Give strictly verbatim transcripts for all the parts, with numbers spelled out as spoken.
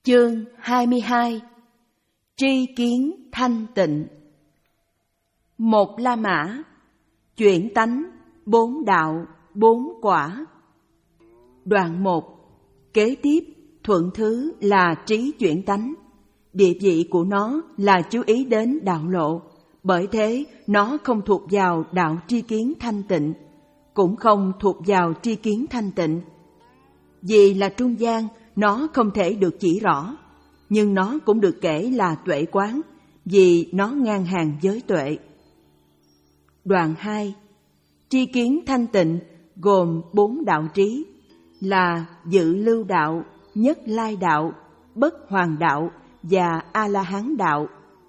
Chương hai mươi hai. Tri kiến thanh tịnh. Một La Mã, chuyển tánh, bốn đạo, bốn quả. Đoạn một. Kế tiếp, thuận thứ là trí chuyển tánh. Địa vị của nó là chú ý đến đạo lộ, bởi thế nó không thuộc vào đạo tri kiến thanh tịnh, cũng không thuộc vào tri kiến thanh tịnh. Vì là trung gian, nó không thể được chỉ rõ, nhưng nó cũng được kể là tuệ quán, vì nó ngang hàng với tuệ. Đoạn hai. Tri kiến thanh tịnh gồm bốn đạo trí, là dự lưu đạo, nhất lai đạo, bất hoàn đạo và A-la-hán đạo.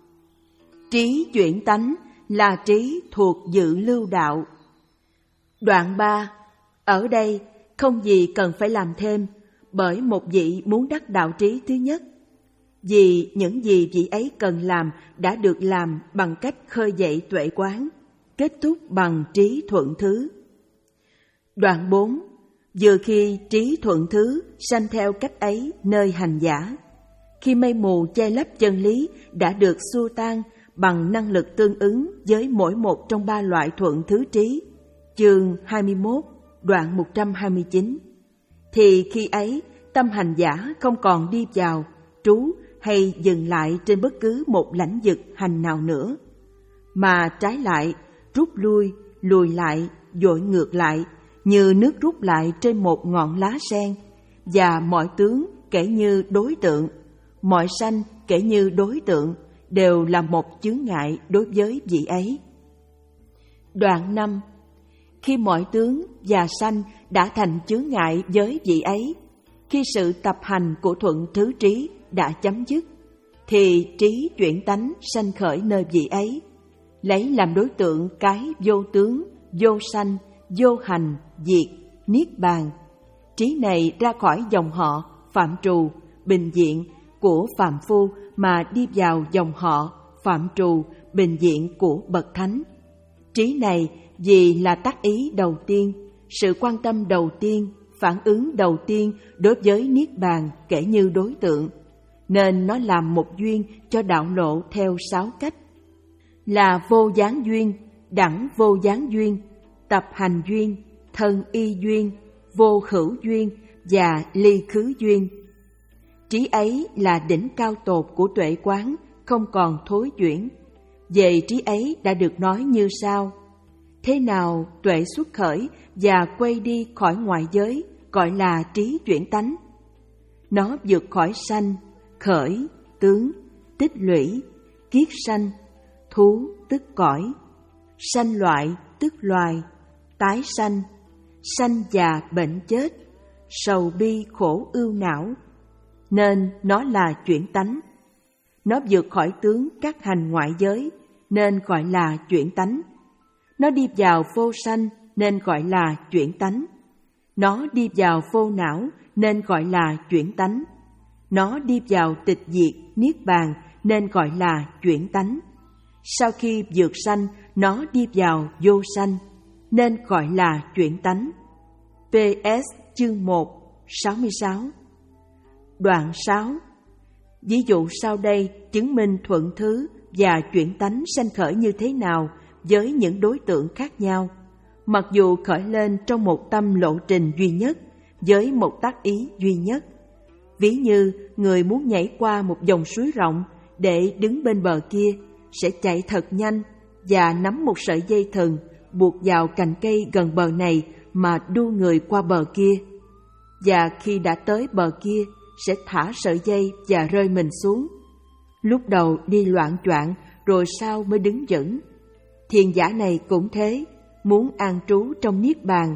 Trí chuyển tánh là trí thuộc dự lưu đạo. Đoạn ba. Ở đây không gì cần phải làm thêm, bởi một vị muốn đắc đạo trí thứ nhất, vì những gì vị ấy cần làm đã được làm bằng cách khơi dậy tuệ quán, kết thúc bằng trí thuận thứ. Đoạn bốn. Vừa khi trí thuận thứ sanh theo cách ấy nơi hành giả, khi mây mù che lấp chân lý đã được xua tan bằng năng lực tương ứng với mỗi một trong ba loại thuận thứ trí, chương hai mươi mốt, đoạn một trăm hai mươi chín, thì khi ấy tâm hành giả không còn đi vào, trú hay dừng lại trên bất cứ một lãnh vực hành nào nữa, mà trái lại rút lui, lùi lại, dội ngược lại, như nước rút lại trên một ngọn lá sen, và mọi tướng kể như đối tượng, mọi sanh kể như đối tượng, đều là một chướng ngại đối với vị ấy. Đoạn năm. Khi mọi tướng và sanh đã thành chướng ngại với vị ấy, khi sự tập hành của thuận thứ trí đã chấm dứt, thì trí chuyển tánh sanh khởi nơi vị ấy, lấy làm đối tượng cái vô tướng, vô sanh, vô hành, diệt, niết bàn. Trí này ra khỏi dòng họ, phạm trù, bình diện của phàm phu mà đi vào dòng họ, phạm trù, bình diện của bậc thánh. Trí này vì là tác ý đầu tiên, sự quan tâm đầu tiên, phản ứng đầu tiên đối với niết bàn kể như đối tượng, nên nó làm một duyên cho đạo lộ theo sáu cách, là vô gián duyên, đẳng vô gián duyên, tập hành duyên, thân y duyên, vô khửu duyên và ly khứ duyên. Trí ấy là đỉnh cao tột của tuệ quán, không còn thối chuyển. Về trí ấy đã được nói như sau: thế nào tuệ xuất khởi và quay đi khỏi ngoại giới gọi là trí chuyển tánh. Nó vượt khỏi sanh, khởi, tướng, tích lũy, kiết sanh, thú tức cõi, sanh loại tức loài, tái sanh, sanh già bệnh chết, sầu bi khổ ưu não, nên nó là chuyển tánh. Nó vượt khỏi tướng các hành ngoại giới, nên gọi là chuyển tánh. Nó đi vào vô sanh, nên gọi là chuyển tánh. Nó đi vào vô não, nên gọi là chuyển tánh. Nó đi vào tịch diệt, niết bàn, nên gọi là chuyển tánh. Sau khi vượt sanh, nó đi vào vô sanh, nên gọi là chuyển tánh. pê ét chương một, sáu mươi sáu. Đoạn sáu. Ví dụ sau đây chứng minh thuận thứ và chuyển tánh sanh khởi như thế nào với những đối tượng khác nhau, mặc dù khởi lên trong một tâm lộ trình duy nhất, với một tác ý duy nhất. Ví như người muốn nhảy qua một dòng suối rộng để đứng bên bờ kia, sẽ chạy thật nhanh và nắm một sợi dây thừng buộc vào cành cây gần bờ này mà đu người qua bờ kia. Và khi đã tới bờ kia, sẽ thả sợi dây và rơi mình xuống. Lúc đầu đi loạng choạng, rồi sau mới đứng vững. Thiền giả này cũng thế, muốn an trú trong niết bàn.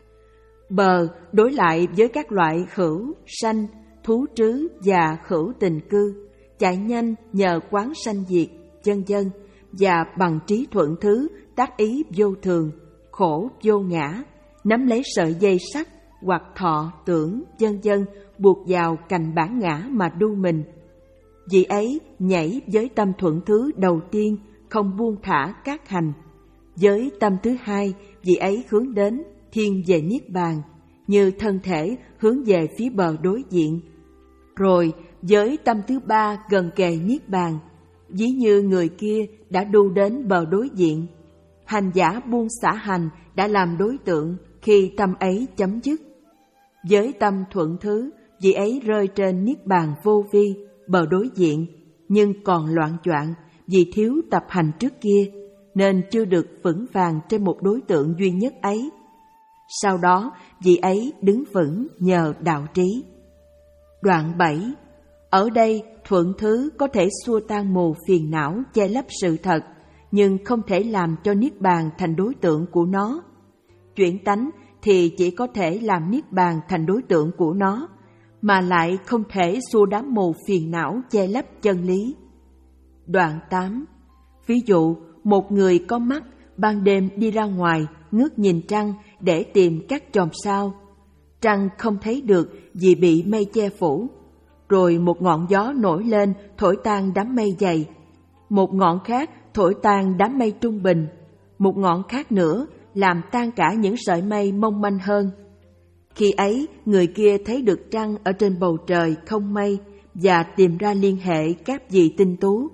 Bờ đối lại với các loại khửu, sanh, thú trứ và khửu tình cư, chạy nhanh nhờ quán sanh diệt, vân vân, và bằng trí thuận thứ, tác ý vô thường, khổ vô ngã, nắm lấy sợi dây sắt hoặc thọ tưởng, vân vân, buộc vào cành bản ngã mà đu mình. Vị ấy nhảy với tâm thuận thứ đầu tiên, không buông thả các hành. Với tâm thứ hai, vị ấy hướng đến thiên về niết bàn, như thân thể hướng về phía bờ đối diện. Rồi Giới tâm thứ ba gần kề niết bàn, ví như người kia đã đu đến bờ đối diện. Hành giả buông xả hành đã làm đối tượng khi tâm ấy chấm dứt. Với tâm thuận thứ, vị ấy rơi trên niết bàn vô vi, bờ đối diện, nhưng còn loạn choạng vì thiếu tập hành trước kia, nên chưa được vững vàng trên một đối tượng duy nhất ấy. Sau đó, vị ấy đứng vững nhờ đạo trí. Đoạn bảy. Ở đây, thuận thứ có thể xua tan mù phiền não che lấp sự thật, nhưng không thể làm cho niết bàn thành đối tượng của nó. Chuyển tánh thì chỉ có thể làm niết bàn thành đối tượng của nó, mà lại không thể xua đám mù phiền não che lấp chân lý. Đoạn tám. Ví dụ, một người có mắt ban đêm đi ra ngoài ngước nhìn trăng để tìm các chòm sao. Trăng không thấy được vì bị mây che phủ. Rồi một ngọn gió nổi lên thổi tan đám mây dày. Một ngọn khác thổi tan đám mây trung bình. Một ngọn khác nữa làm tan cả những sợi mây mong manh hơn. Khi ấy, người kia thấy được trăng ở trên bầu trời không mây và tìm ra liên hệ các vị tinh tú.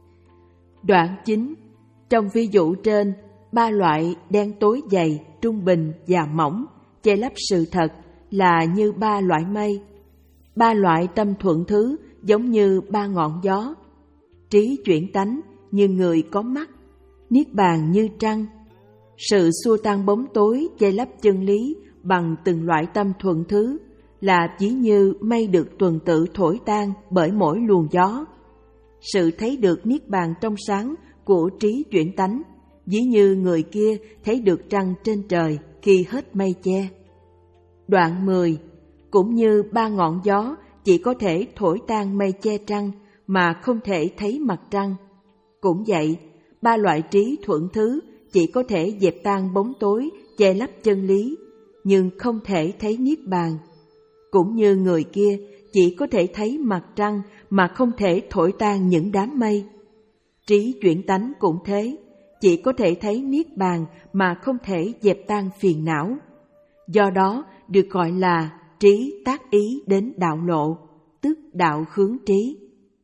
Đoạn chín. Trong ví dụ trên, ba loại đen tối dày, trung bình và mỏng che lấp sự thật là như ba loại mây. Ba loại tâm thuận thứ giống như ba ngọn gió. Trí chuyển tánh như người có mắt, niết bàn như trăng. Sự xua tan bóng tối che lấp chân lý bằng từng loại tâm thuận thứ là chỉ như mây được tuần tự thổi tan bởi mỗi luồng gió. Sự thấy được niết bàn trong sáng của trí chuyển tánh ví như người kia thấy được trăng trên trời khi hết mây che. Đoạn mười. Cũng như ba ngọn gió chỉ có thể thổi tan mây che trăng mà không thể thấy mặt trăng. Cũng vậy, ba loại trí thuận thứ chỉ có thể dẹp tan bóng tối che lấp chân lý, nhưng không thể thấy niết bàn. Cũng như người kia chỉ có thể thấy mặt trăng mà không thể thổi tan những đám mây. Trí chuyển tánh cũng thế, chỉ có thể thấy niết bàn mà không thể dẹp tan phiền não. Do đó được gọi là trí tác ý đến đạo lộ, tức đạo hướng trí.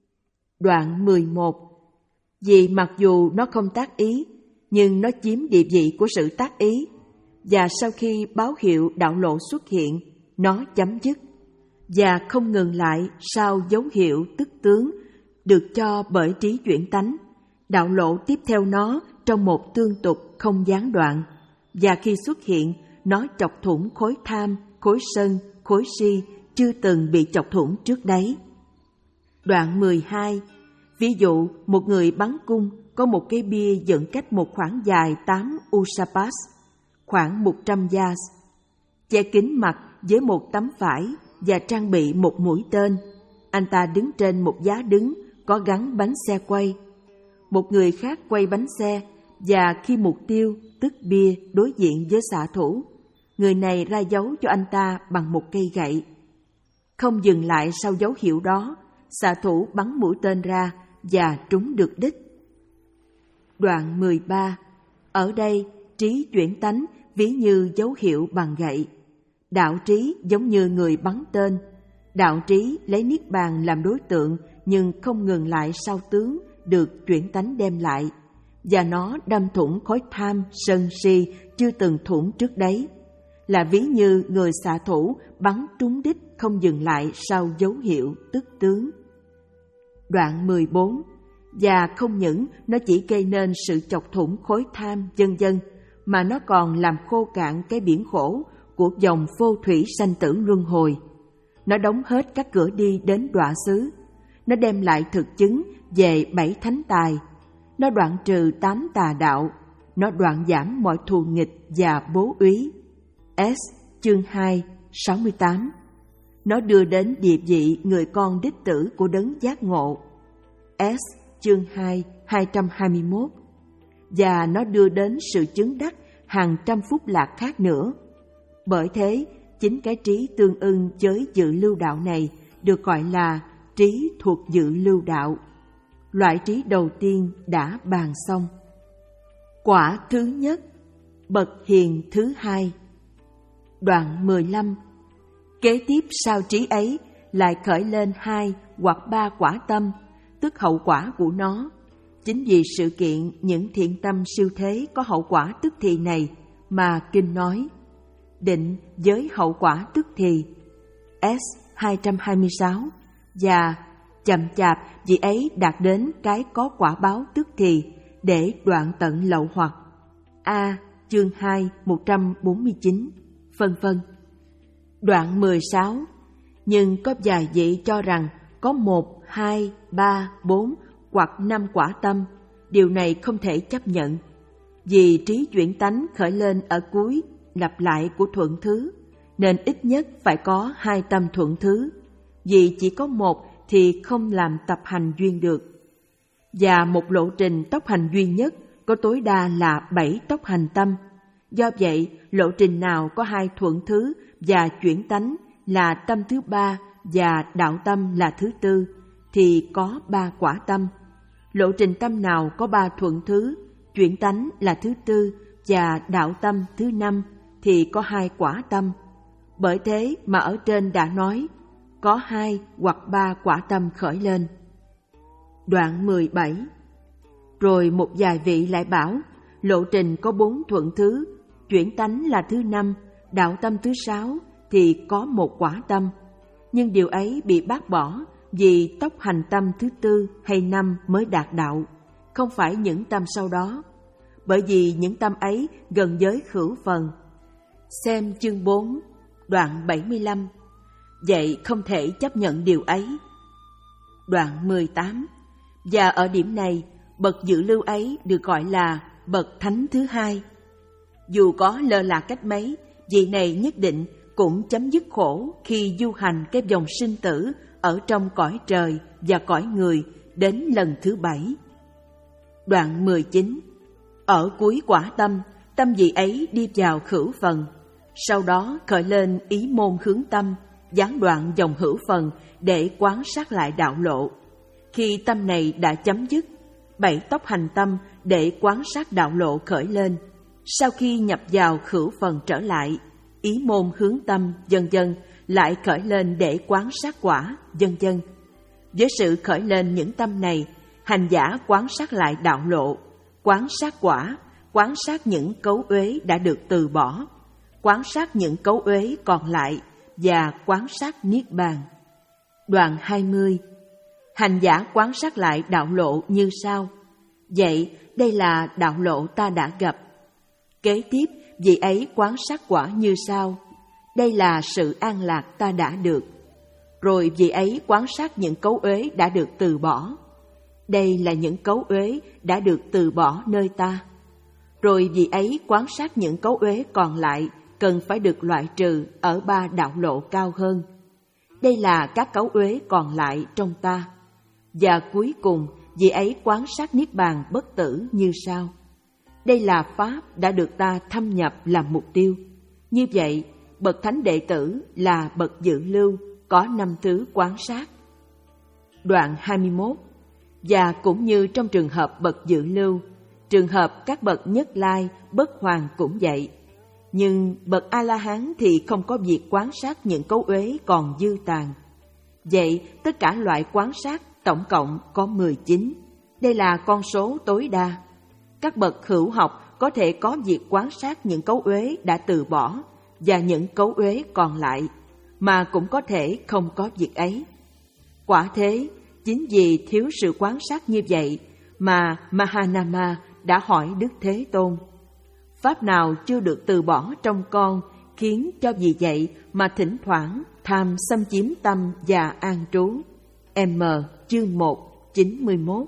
Đoạn mười một. Vì mặc dù nó không tác ý, nhưng nó chiếm địa vị của sự tác ý, và sau khi báo hiệu đạo lộ xuất hiện, nó chấm dứt, và không ngừng lại sau dấu hiệu tức tướng được cho bởi trí chuyển tánh. Đạo lộ tiếp theo nó trong một tương tục không gián đoạn, và khi xuất hiện, nó chọc thủng khối tham, khối sân, khối si chưa từng bị chọc thủng trước đấy. Đoạn mười hai. Ví dụ, một người bắn cung có một cái bia dựng cách một khoảng dài tám usapas, khoảng một trăm yards, che kín mặt với một tấm vải và trang bị một mũi tên. Anh ta đứng trên một giá đứng có gắn bánh xe quay. Một người khác quay bánh xe, và khi mục tiêu, tức bia, đối diện với xạ thủ, người này ra dấu cho anh ta bằng một cây gậy. Không dừng lại sau dấu hiệu đó, xạ thủ bắn mũi tên ra và trúng được đích. Đoạn mười ba. Ở đây, trí chuyển tánh ví như dấu hiệu bằng gậy. Đạo trí giống như người bắn tên. Đạo trí lấy niết bàn làm đối tượng nhưng không ngừng lại sau tướng được chuyển tánh đem lại, và nó đâm thủng khối tham, sân si chưa từng thủng trước đấy, là ví như người xạ thủ bắn trúng đích không dừng lại sau dấu hiệu tức tướng. Đoạn mười bốn. Và không những nó chỉ gây nên sự chọc thủng khối tham vân vân, mà nó còn làm khô cạn cái biển khổ của dòng vô thủy sanh tử luân hồi. Nó đóng hết các cửa đi đến đọa xứ. Nó đem lại thực chứng về bảy thánh tài. Nó đoạn trừ tám tà đạo. Nó đoạn giảm mọi thù nghịch và bố úy. S. Chương hai, sáu mươi tám. Nó đưa đến địa vị người con đích tử của đấng giác ngộ. S. Chương hai, hai trăm hai mươi mốt. Và nó đưa đến sự chứng đắc hàng trăm phúc lạc khác nữa. Bởi thế, chính cái trí tương ưng với dự lưu đạo này được gọi là trí thuộc dự lưu đạo. Loại trí đầu tiên đã bàn xong. Quả thứ nhất, bậc hiền thứ hai. Đoạn mười lăm. Kế tiếp sau trí ấy lại khởi lên hai hoặc ba quả tâm, tức hậu quả của nó. Chính vì sự kiện những thiện tâm siêu thế có hậu quả tức thì này mà Kinh nói định với hậu quả tức thì S hai trăm hai mươi sáu, và chậm chạp vị ấy đạt đến cái có quả báo tức thì để đoạn tận lậu hoặc A chương hai một trăm bốn mươi chín, vân vân. Đoạn mười sáu, nhưng có vài vị cho rằng có một, hai, ba, bốn hoặc năm quả tâm. Điều này không thể chấp nhận, vì trí chuyển tánh khởi lên ở cuối lặp lại của thuận thứ, nên ít nhất phải có hai tâm thuận thứ, vì chỉ có một thì không làm tập hành duyên được. Và một lộ trình tốc hành duy nhất có tối đa là bảy tốc hành tâm. Do vậy, lộ trình nào có hai thuận thứ và chuyển tánh là tâm thứ ba và đạo tâm là thứ tư, thì có ba quả tâm. Lộ trình tâm nào có ba thuận thứ, chuyển tánh là thứ tư và đạo tâm thứ năm, thì có hai quả tâm. Bởi thế mà ở trên đã nói, có hai hoặc ba quả tâm khởi lên. Đoạn mười bảy. Rồi một vài vị lại bảo, lộ trình có bốn thuận thứ, chuyển tánh là thứ năm, đạo tâm thứ sáu, thì có một quả tâm. Nhưng điều ấy bị bác bỏ vì tốc hành tâm thứ tư hay năm mới đạt đạo, không phải những tâm sau đó. Bởi vì những tâm ấy gần với khửu phần. Xem chương bốn, đoạn bảy mươi lăm. Vậy không thể chấp nhận điều ấy. Đoạn mười tám. Và ở điểm này, bậc dự lưu ấy được gọi là bậc thánh thứ hai. Dù có lơ là cách mấy, vị này nhất định cũng chấm dứt khổ khi du hành cái vòng sinh tử ở trong cõi trời và cõi người đến lần thứ bảy. Đoạn mười chín. Ở cuối quả tâm, tâm vị ấy đi vào khửu phần, sau đó khởi lên ý môn hướng tâm, gián đoạn dòng hữu phần để quán sát lại đạo lộ. Khi tâm này đã chấm dứt, bảy tốc hành tâm để quán sát đạo lộ khởi lên. Sau khi nhập vào khửu phần trở lại, ý môn hướng tâm vân vân lại khởi lên để quán sát quả vân vân. Với sự khởi lên những tâm này, hành giả quán sát lại đạo lộ, quán sát quả, quán sát những cấu uế đã được từ bỏ, quán sát những cấu uế còn lại và quán sát niết bàn. Đoạn hai mươi. Hành giả quán sát lại đạo lộ như sau. Vậy đây là đạo lộ ta đã gặp. Kế tiếp, vị ấy quán sát quả như sau. Đây là sự an lạc ta đã được. Rồi vị ấy quán sát những cấu uế đã được từ bỏ. Đây là những cấu uế đã được từ bỏ nơi ta. Rồi vị ấy quán sát những cấu uế còn lại cần phải được loại trừ ở ba đạo lộ cao hơn. Đây là các cấu uế còn lại trong ta. Và cuối cùng, vị ấy quán sát niết bàn bất tử như sau. Đây là pháp đã được ta thâm nhập làm mục tiêu. Như vậy, bậc thánh đệ tử là bậc dự lưu, có năm thứ quán sát. Đoạn hai mươi mốt. Và cũng như trong trường hợp bậc dự lưu, trường hợp các bậc nhất lai, bất hoàn cũng vậy. Nhưng bậc A-la-hán thì không có việc quán sát những cấu uế còn dư tàn. Vậy tất cả loại quán sát tổng cộng có mười chín. Đây là con số tối đa. Các bậc hữu học có thể có việc quán sát những cấu uế đã từ bỏ và những cấu uế còn lại, mà cũng có thể không có việc ấy. Quả thế, chính vì thiếu sự quán sát như vậy mà Mahanama đã hỏi Đức Thế Tôn, pháp nào chưa được từ bỏ trong con khiến cho vì vậy mà thỉnh thoảng tham xâm chiếm tâm và an trú. M. Chương một, chín mươi mốt.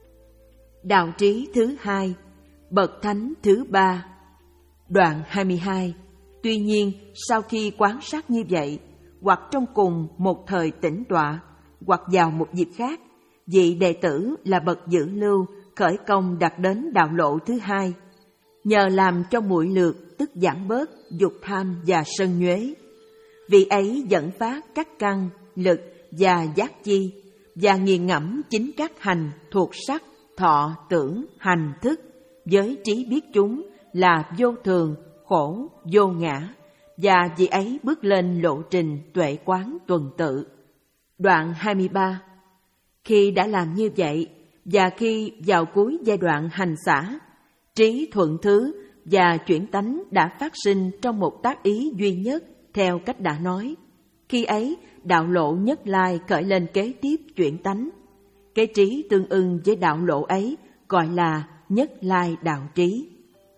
Đạo trí thứ hai, bậc thánh thứ ba. Đoạn hai mươi hai. Tuy nhiên, sau khi quán sát như vậy, hoặc trong cùng một thời tĩnh tọa, hoặc vào một dịp khác, vị đệ tử là bậc dự lưu khởi công đạt đến đạo lộ thứ hai, nhờ làm cho muội lược tức giảm bớt dục tham và sân nhuế. Vị ấy dẫn phát các căn, lực và giác chi, và nghiền ngẫm chính các hành thuộc sắc, thọ, tưởng, hành, thức, với trí biết chúng là vô thường, khổ, vô ngã, và vị ấy bước lên lộ trình tuệ quán tuần tự. Đoạn hai mươi ba. Khi đã làm như vậy, và khi vào cuối giai đoạn hành xả, trí thuận thứ và chuyển tánh đã phát sinh trong một tác ý duy nhất theo cách đã nói. Khi ấy, đạo lộ nhất lai khởi lên kế tiếp chuyển tánh. Cái trí tương ưng với đạo lộ ấy gọi là nhất lai đạo trí.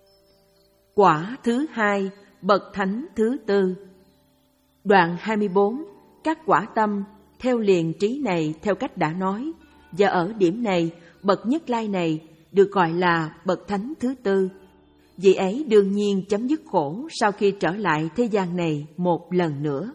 Quả thứ hai, bậc thánh thứ tư. Đoạn hai mươi bốn. Các quả tâm theo liền trí này theo cách đã nói, và ở điểm này, bậc nhất lai này được gọi là bậc thánh thứ tư. Vị ấy đương nhiên chấm dứt khổ sau khi trở lại thế gian này một lần nữa.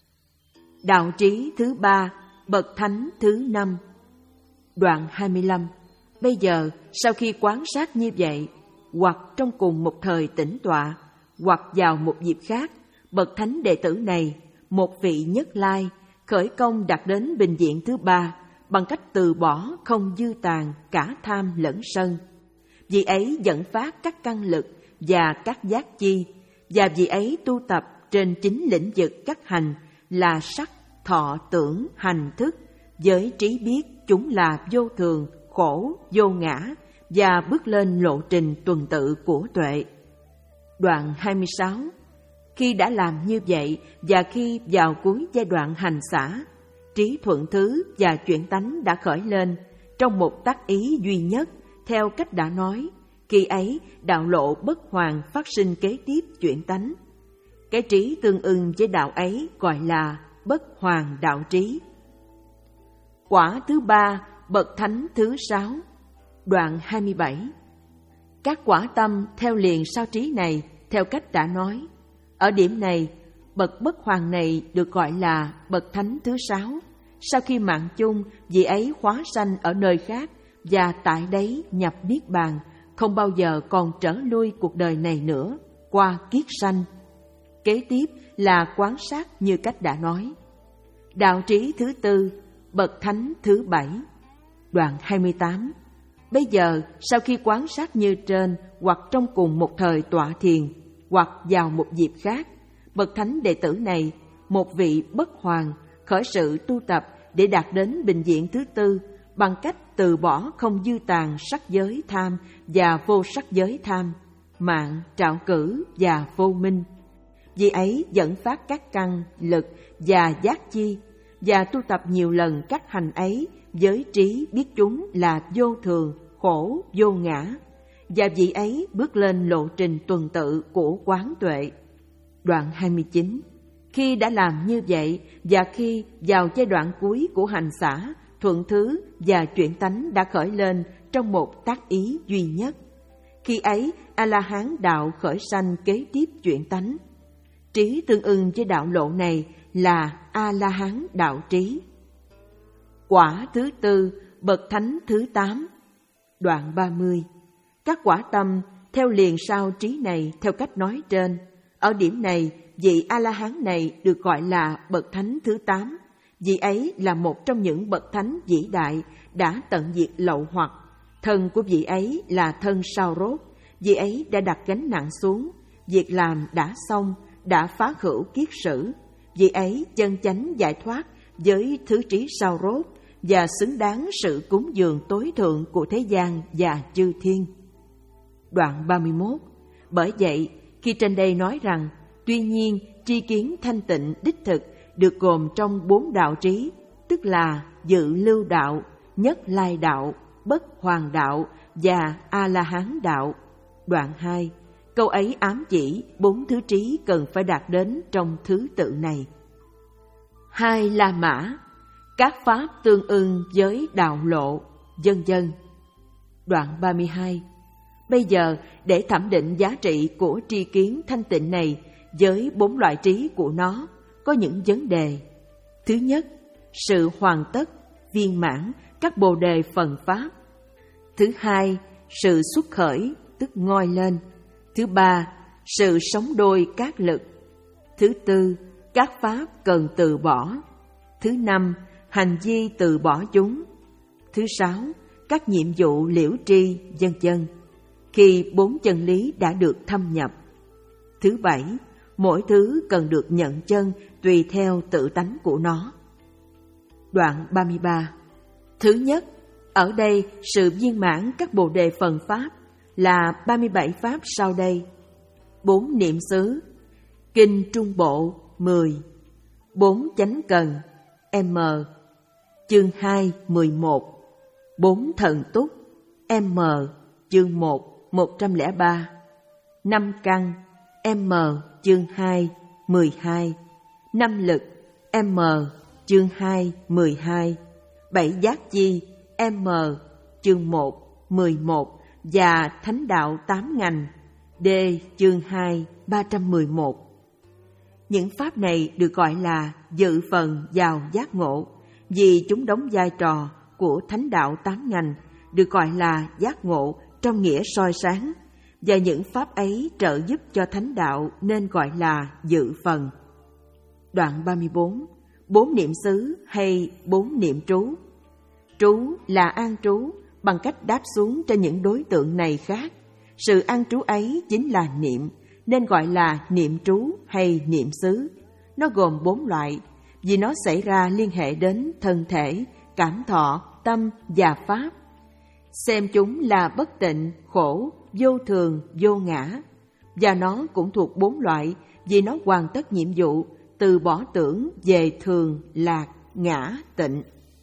Đạo trí thứ ba, bậc thánh thứ năm. Đoạn hai mươi lăm. Bây giờ, sau khi quán sát như vậy, hoặc trong cùng một thời tĩnh tọa, hoặc vào một dịp khác, bậc thánh đệ tử này, một vị nhất lai, khởi công đạt đến bình diện thứ ba bằng cách từ bỏ không dư tàn cả tham lẫn sân. Vị ấy dẫn phát các căn lực và các giác chi, và vị ấy tu tập trên chính lĩnh vực các hành là sắc, thọ, tưởng, hành, thức, với trí biết chúng là vô thường, khổ, vô ngã, và bước lên lộ trình tuần tự của tuệ. Đoạn hai mươi sáu. Khi đã làm như vậy, và khi vào cuối giai đoạn hành xả, trí thuận thứ và chuyển tánh đã khởi lên trong một tác ý duy nhất theo cách đã nói. Khi ấy, đạo lộ bất hoàn phát sinh kế tiếp chuyển tánh. Cái trí tương ưng với đạo ấy gọi là bất hoàn đạo trí. Quả thứ ba, bậc thánh thứ sáu. Đoạn hai mươi bảy. Các quả tâm theo liền sau trí này theo cách đã nói. Ở điểm này, bậc bất hoàn này được gọi là bậc thánh thứ sáu. Sau khi mạng chung, vị ấy khóa sanh ở nơi khác và tại đấy nhập niết bàn, không bao giờ còn trở lui cuộc đời này nữa, qua kiết sanh. Kế tiếp là quán sát như cách đã nói. Đạo trí thứ tư, bậc thánh thứ bảy. Đoạn hai mươi tám. Bây giờ, sau khi quán sát như trên, hoặc trong cùng một thời tọa thiền, hoặc vào một dịp khác, bậc thánh đệ tử này, một vị bất hoàn, khởi sự tu tập để đạt đến bình diện thứ tư bằng cách từ bỏ không dư tàn sắc giới tham và vô sắc giới tham, mạng, trạo cử và vô minh. Vì ấy dẫn phát các căn, lực và giác chi, và tu tập nhiều lần các hành ấy với trí biết chúng là vô thường, khổ, vô ngã, và vị ấy bước lên lộ trình tuần tự của quán tuệ. Đoạn hai mươi chín. Khi đã làm như vậy, và khi vào giai đoạn cuối của hành xả, thuận thứ và chuyển tánh đã khởi lên trong một tác ý duy nhất. Khi ấy, A-la-hán đạo khởi sanh kế tiếp chuyển tánh. Trí tương ưng với đạo lộ này là A-la-hán đạo trí. Quả thứ tư, bậc thánh thứ tám. Đoạn ba mươi. Các quả tâm theo liền sau trí này theo cách nói trên. Ở điểm này, vị A-la-hán này được gọi là bậc thánh thứ tám. Vị ấy là một trong những bậc thánh vĩ đại đã tận diệt lậu hoặc. Thân của vị ấy là thân sao rốt. Vị ấy đã đặt gánh nặng xuống. Việc làm đã xong, đã phá khử kiết sử. Vị ấy chân chánh giải thoát với thứ trí sao rốt và xứng đáng sự cúng dường tối thượng của thế gian và chư thiên. Đoạn ba mươi mốt. Bởi vậy, khi trên đây nói rằng, tuy nhiên tri kiến thanh tịnh đích thực được gồm trong bốn đạo trí, tức là dự lưu đạo, nhất lai đạo, bất hoàn đạo và A-la-hán đạo. Đoạn hai. Câu ấy ám chỉ bốn thứ trí cần phải đạt đến trong thứ tự này. Hai La Mã, các pháp tương ưng với đạo lộ, vân vân. Đoạn ba mươi hai. Bây giờ, để thẩm định giá trị của tri kiến thanh tịnh này với bốn loại trí của nó, có những vấn đề. Thứ nhất, sự hoàn tất, viên mãn các bồ đề phần pháp. Thứ hai, sự xuất khởi, tức ngoi lên. Thứ ba, sự sống đôi các lực. Thứ tư, các pháp cần từ bỏ. Thứ năm, hành vi từ bỏ chúng. Thứ sáu, các nhiệm vụ liễu tri, vân vân. Khi bốn chân lý đã được thâm nhập. Thứ bảy, mỗi thứ cần được nhận chân tùy theo tự tánh của nó. Đoạn ba mươi ba. Thứ nhất, ở đây sự viên mãn các bồ đề phần pháp là ba mươi bảy pháp sau đây. Bốn niệm xứ, kinh trung bộ mười, bốn chánh cần M, chương hai mười một, bốn thần túc M, chương một một trăm lẻ ba, năm căn M, chương hai mười hai, năm lực M, chương hai mười hai, bảy giác chi M, chương một mười một và thánh đạo tám ngành D, chương hai ba trăm mười một. Những pháp này được gọi là dự phần vào giác ngộ, vì chúng đóng vai trò của thánh đạo tám ngành, được gọi là giác ngộ trong nghĩa soi sáng, và những pháp ấy trợ giúp cho thánh đạo nên gọi là dự phần. Đoạn ba mươi bốn. Bốn niệm xứ hay bốn niệm trú. Trú là an trú bằng cách đáp xuống cho những đối tượng này khác. Sự an trú ấy chính là niệm, nên gọi là niệm trú hay niệm xứ. Nó gồm bốn loại, vì nó xảy ra liên hệ đến thân thể, cảm thọ, tâm và pháp. Xem chúng là bất tịnh, khổ, vô thường, vô ngã. Và nó cũng thuộc bốn loại, vì nó hoàn tất nhiệm vụ từ bỏ tưởng về thường, lạc, ngã, tịnh.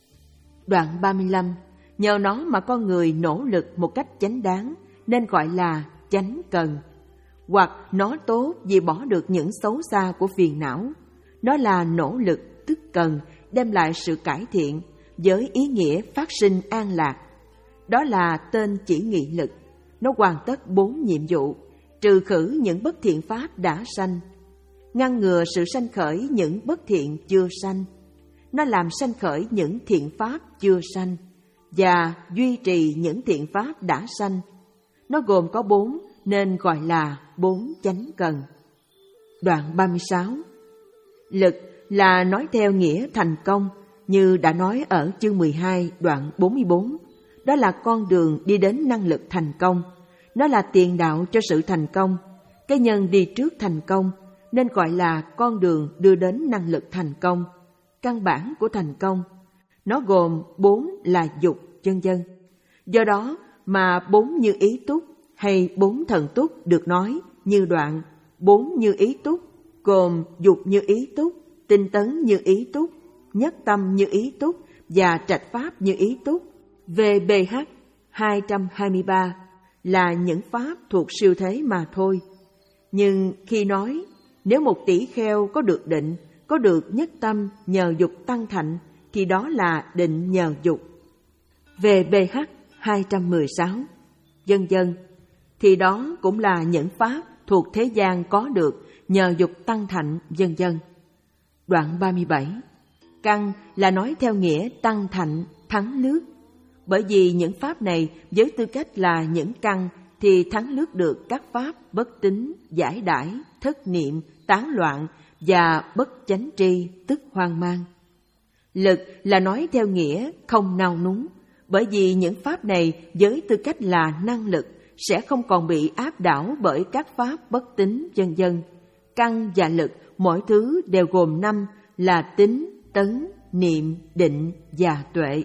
Đoạn ba mươi lăm. Nhờ nó mà con người nỗ lực một cách chánh đáng, nên gọi là chánh cần. Hoặc nó tốt vì bỏ được những xấu xa của phiền não. Nó là nỗ lực tức cần, đem lại sự cải thiện, với ý nghĩa phát sinh an lạc. Đó là tên chỉ nghị lực. Nó hoàn tất bốn nhiệm vụ, trừ khử những bất thiện pháp đã sanh, ngăn ngừa sự sanh khởi những bất thiện chưa sanh. Nó làm sanh khởi những thiện pháp chưa sanh, và duy trì những thiện pháp đã sanh. Nó gồm có bốn, nên gọi là bốn chánh cần. Đoạn ba mươi sáu. Lực là nói theo nghĩa thành công, như đã nói ở chương mười hai đoạn bốn mươi bốn. Đó là con đường đi đến năng lực thành công. Nó là tiền đạo cho sự thành công. Cái nhân đi trước thành công, nên gọi là con đường đưa đến năng lực thành công, căn bản của thành công. Nó gồm bốn là dục, vân vân. Do đó mà bốn như ý túc hay bốn thần túc được nói như đoạn bốn như ý túc, gồm dục như ý túc, tinh tấn như ý túc, nhất tâm như ý túc và trạch pháp như ý túc. vê bê hát hai trăm hai mươi ba là những pháp thuộc siêu thế mà thôi. Nhưng khi nói nếu một tỷ kheo có được định, có được nhất tâm nhờ dục tăng thạnh, thì đó là định nhờ dục. vê bê hát hai trăm mười sáu, vân vân, thì đó cũng là những pháp thuộc thế gian có được nhờ dục tăng thạnh, vân vân. Đoạn ba mươi bảy. Căn là nói theo nghĩa tăng thạnh, thắng lướt. Bởi vì những pháp này với tư cách là những căn thì thắng lướt được các pháp bất tín, giải đãi, thất niệm, tán loạn và bất chánh tri, tức hoang mang. Lực là nói theo nghĩa không nao núng. Bởi vì những pháp này với tư cách là năng lực sẽ không còn bị áp đảo bởi các pháp bất tín, vân vân. Căn và lực mỗi thứ đều gồm năm là tín, tấn, niệm, định và tuệ.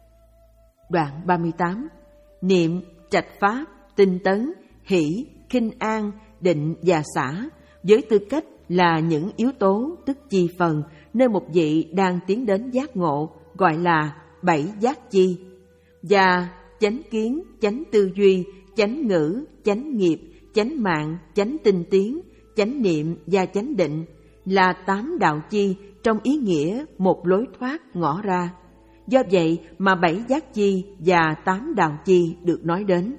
Đoạn ba mươi tám. Niệm, trạch pháp, tinh tấn, hỷ, khinh an, định và xả với tư cách là những yếu tố tức chi phần nơi một vị đang tiến đến giác ngộ, gọi là bảy giác chi. Và chánh kiến, chánh tư duy, chánh ngữ, chánh nghiệp, chánh mạng, chánh tinh tiến, chánh niệm và chánh định là tám đạo chi trong ý nghĩa một lối thoát ngõ ra. Do vậy mà bảy giác chi và tám đạo chi được nói đến.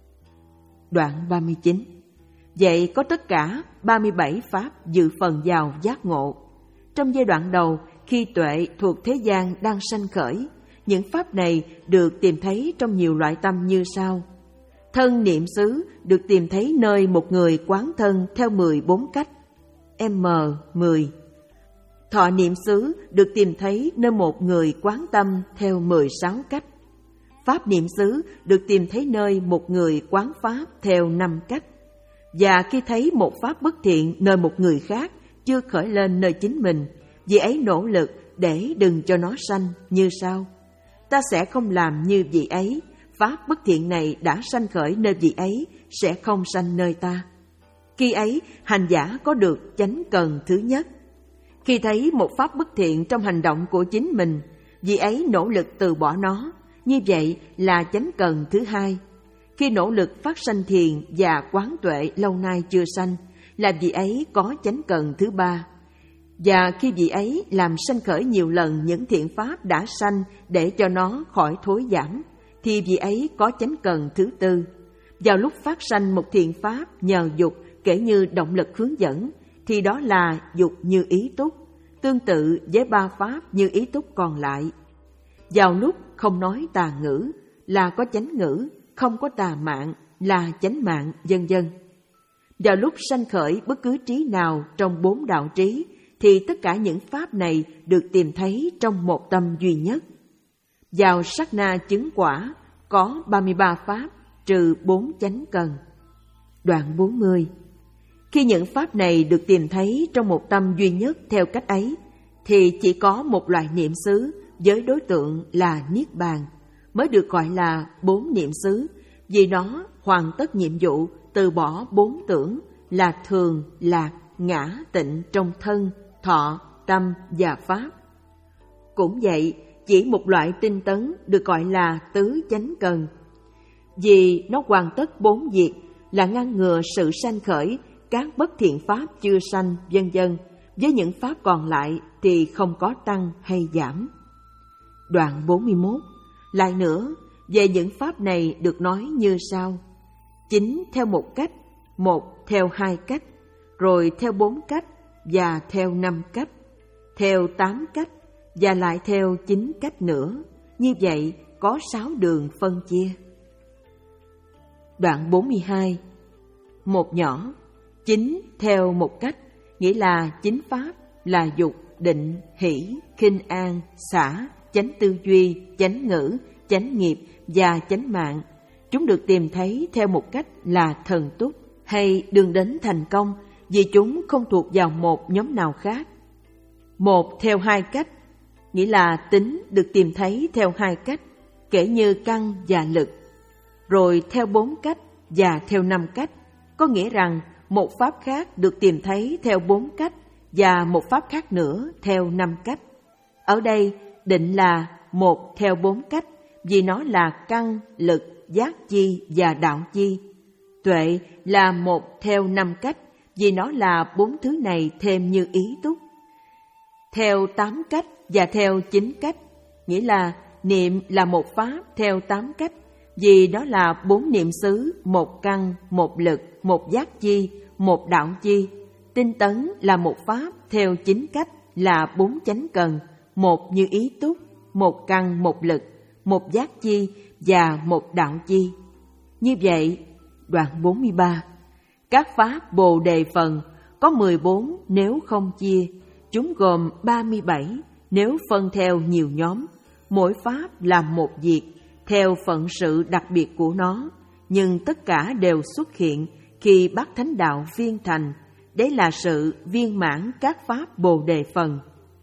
Đoạn ba mươi chín. Vậy có tất cả ba mươi bảy pháp dự phần vào giác ngộ. Trong giai đoạn đầu, khi tuệ thuộc thế gian đang sanh khởi, những pháp này được tìm thấy trong nhiều loại tâm như sau. Thân niệm xứ được tìm thấy nơi một người quán thân theo mười bốn cách, M mười. Thọ niệm xứ được tìm thấy nơi một người quán tâm theo mười sáu cách. Pháp niệm xứ được tìm thấy nơi một người quán pháp theo năm cách. Và khi thấy một pháp bất thiện nơi một người khác chưa khởi lên nơi chính mình, vì ấy nỗ lực để đừng cho nó sanh như sau: ta sẽ không làm như vị ấy, pháp bất thiện này đã sanh khởi nơi vị ấy, sẽ không sanh nơi ta. Khi ấy, hành giả có được chánh cần thứ nhất. Khi thấy một pháp bất thiện trong hành động của chính mình, vị ấy nỗ lực từ bỏ nó, như vậy là chánh cần thứ hai. Khi nỗ lực phát sanh thiền và quán tuệ lâu nay chưa sanh, là vị ấy có chánh cần thứ ba. Và khi vị ấy làm sanh khởi nhiều lần những thiện pháp đã sanh để cho nó khỏi thối giảm, thì vị ấy có chánh cần thứ tư. Vào lúc phát sanh một thiện pháp nhờ dục kể như động lực hướng dẫn, thì đó là dục như ý túc, tương tự với ba pháp như ý túc còn lại. Vào lúc không nói tà ngữ là có chánh ngữ, không có tà mạng là chánh mạng, vân vân. Vào lúc sanh khởi bất cứ trí nào trong bốn đạo trí, thì tất cả những pháp này được tìm thấy trong một tâm duy nhất. Vào sát na chứng quả có ba mươi ba pháp trừ bốn chánh cần. Đoạn bốn mươi. Khi những pháp này được tìm thấy trong một tâm duy nhất theo cách ấy, thì chỉ có một loại niệm xứ với đối tượng là Niết Bàn mới được gọi là bốn niệm xứ, vì nó hoàn tất nhiệm vụ từ bỏ bốn tưởng là thường, lạc, ngã, tịnh trong thân, thọ, tâm và pháp. Cũng vậy, chỉ một loại tinh tấn được gọi là tứ chánh cần, vì nó hoàn tất bốn việc là ngăn ngừa sự sanh khởi các bất thiện pháp chưa sanh, vân vân. Với những pháp còn lại thì không có tăng hay giảm. Đoạn bốn mươi mốt. Lại nữa, về những pháp này được nói như sau: chính theo một cách, một theo hai cách, rồi theo bốn cách và theo năm cách, theo tám cách và lại theo chín cách nữa. Như vậy có sáu đường phân chia. Đoạn bốn mươi hai. Một nhỏ, chính theo một cách, nghĩa là chính pháp là dục, định, hỷ, khinh an, xả, chánh tư duy, chánh ngữ, chánh nghiệp và chánh mạng. Chúng được tìm thấy theo một cách là thần túc hay đường đến thành công, vì chúng không thuộc vào một nhóm nào khác. Một theo hai cách, nghĩa là tính được tìm thấy theo hai cách, kể như căn và lực. Rồi theo bốn cách và theo năm cách, có nghĩa rằng một pháp khác được tìm thấy theo bốn cách và một pháp khác nữa theo năm cách. Ở đây định là một theo bốn cách, vì nó là căn, lực, giác chi và đạo chi. Tuệ là một theo năm cách, vì nó là bốn thứ này thêm như ý túc. Theo tám cách và theo chín cách, nghĩa là niệm là một pháp theo tám cách, vì đó là bốn niệm xứ, một căn, một lực, một giác chi, một đạo chi. Tinh tấn là một pháp theo chín cách là bốn chánh cần, một như ý túc, một căn, một lực, một giác chi và một đạo chi. Như vậy, đoạn bốn mươi ba. Các pháp Bồ Đề phần có mười bốn nếu không chia, chúng gồm ba mươi bảy nếu phân theo nhiều nhóm. Mỗi pháp là một việc, theo phận sự đặc biệt của nó, nhưng tất cả đều xuất hiện khi bát thánh đạo viên thành. Đấy là sự viên mãn các pháp Bồ Đề phần.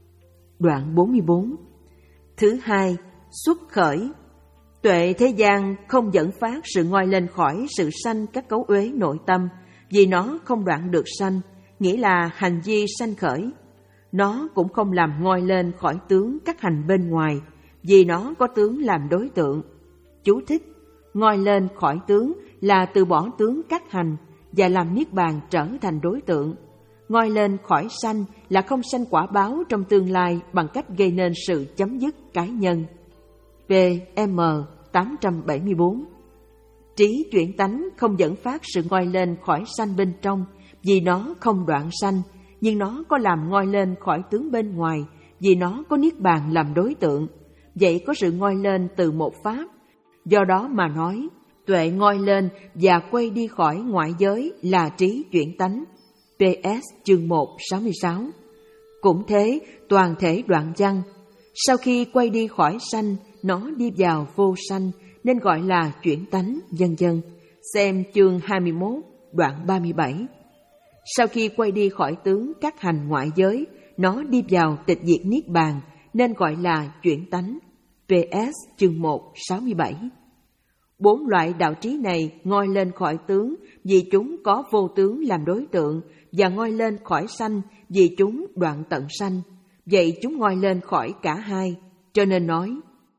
Đoạn bốn mươi bốn. Thứ hai, xuất khởi. Tuệ thế gian không dẫn phát sự ngoi lên khỏi sự sanh các cấu uế nội tâm, vì nó không đoạn được sanh, nghĩa là hành vi sanh khởi. Nó cũng không làm ngoi lên khỏi tướng các hành bên ngoài, vì nó có tướng làm đối tượng. Chú thích: ngoi lên khỏi tướng là từ bỏ tướng các hành và làm niết bàn trở thành đối tượng. Ngoi lên khỏi sanh là không sanh quả báo trong tương lai bằng cách gây nên sự chấm dứt cái nhân. P M tám trăm bảy mươi bốn. Trí chuyển tánh không dẫn phát sự ngoi lên khỏi sanh bên trong, vì nó không đoạn sanh, nhưng nó có làm ngoi lên khỏi tướng bên ngoài, vì nó có niết bàn làm đối tượng. Vậy có sự ngoi lên từ một pháp. Do đó mà nói, tuệ ngoi lên và quay đi khỏi ngoại giới là trí chuyển tánh. P S chương một sáu mươi sáu. Cũng thế, toàn thể đoạn văn, sau khi quay đi khỏi sanh, nó đi vào vô sanh, nên gọi là chuyển tánh, vân vân. Xem chương hai mươi mốt, đoạn ba mươi bảy. Sau khi quay đi khỏi tướng các hành ngoại giới, nó đi vào tịch diệt niết bàn, nên gọi là chuyển tánh. pê ét chương một sáu mươi bảy. Bốn loại đạo trí này ngoi lên khỏi tướng vì chúng có vô tướng làm đối tượng, và ngoi lên khỏi sanh vì chúng đoạn tận sanh. Vậy chúng ngoi lên khỏi cả hai, cho nên nói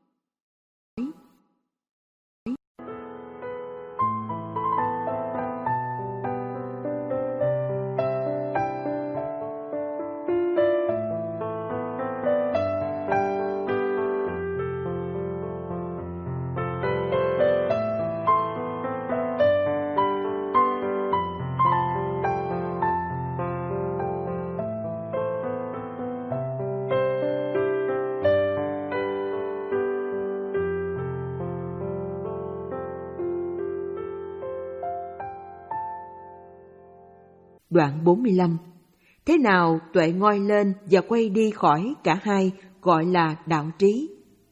Đoạn bốn mươi lăm. Thế nào tuệ ngoi lên và quay đi khỏi cả hai gọi là đạo trí?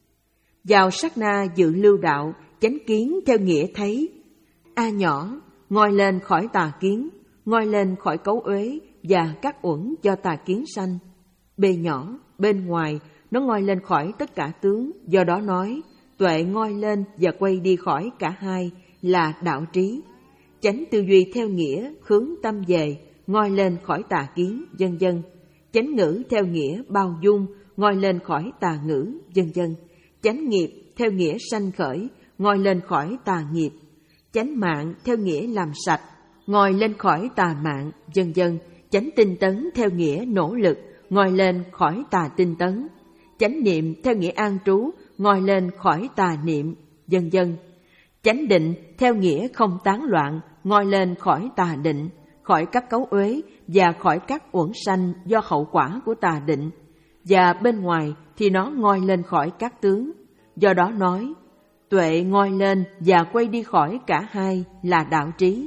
Vào sát na dự lưu đạo, chánh kiến theo nghĩa thấy. A nhỏ, ngoi lên khỏi tà kiến, ngoi lên khỏi cấu uế và các uẩn do tà kiến sanh. B nhỏ, bên ngoài, nó ngoi lên khỏi tất cả tướng, do đó nói, tuệ ngoi lên và quay đi khỏi cả hai là đạo trí. Chánh tư duy theo nghĩa hướng tâm về, ngoi lên khỏi tà kiến, vân vân. Chánh ngữ theo nghĩa bao dung, ngoi lên khỏi tà ngữ, vân vân. Chánh nghiệp theo nghĩa sanh khởi, ngoi lên khỏi tà nghiệp. Chánh mạng theo nghĩa làm sạch, ngoi lên khỏi tà mạng, vân vân. Chánh tinh tấn theo nghĩa nỗ lực, ngoi lên khỏi tà tinh tấn. Chánh niệm theo nghĩa an trú, ngoi lên khỏi tà niệm, vân vân. Chánh định theo nghĩa không tán loạn, ngoi lên khỏi tà định, khỏi các cấu uế và khỏi các uẩn sanh do hậu quả của tà định. Và bên ngoài thì nó ngoi lên khỏi các tướng, do đó nói, tuệ ngoi lên và quay đi khỏi cả hai là đạo trí.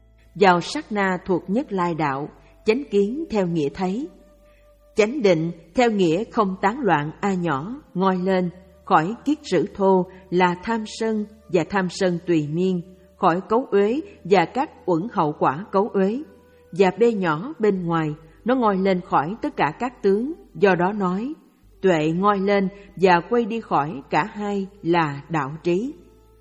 Vào sát na thuộc nhất lai đạo, chánh kiến theo nghĩa thấy. Chánh định theo nghĩa không tán loạn a nhỏ, ngoi lên khỏi kiết sử thô là tham sân và tham sân tùy miên, khỏi cấu uế và các uẩn hậu quả cấu uế. Và b nhỏ bên ngoài, nó ngoi lên khỏi tất cả các tướng, do đó nói, tuệ ngoi lên và quay đi khỏi cả hai là đạo trí.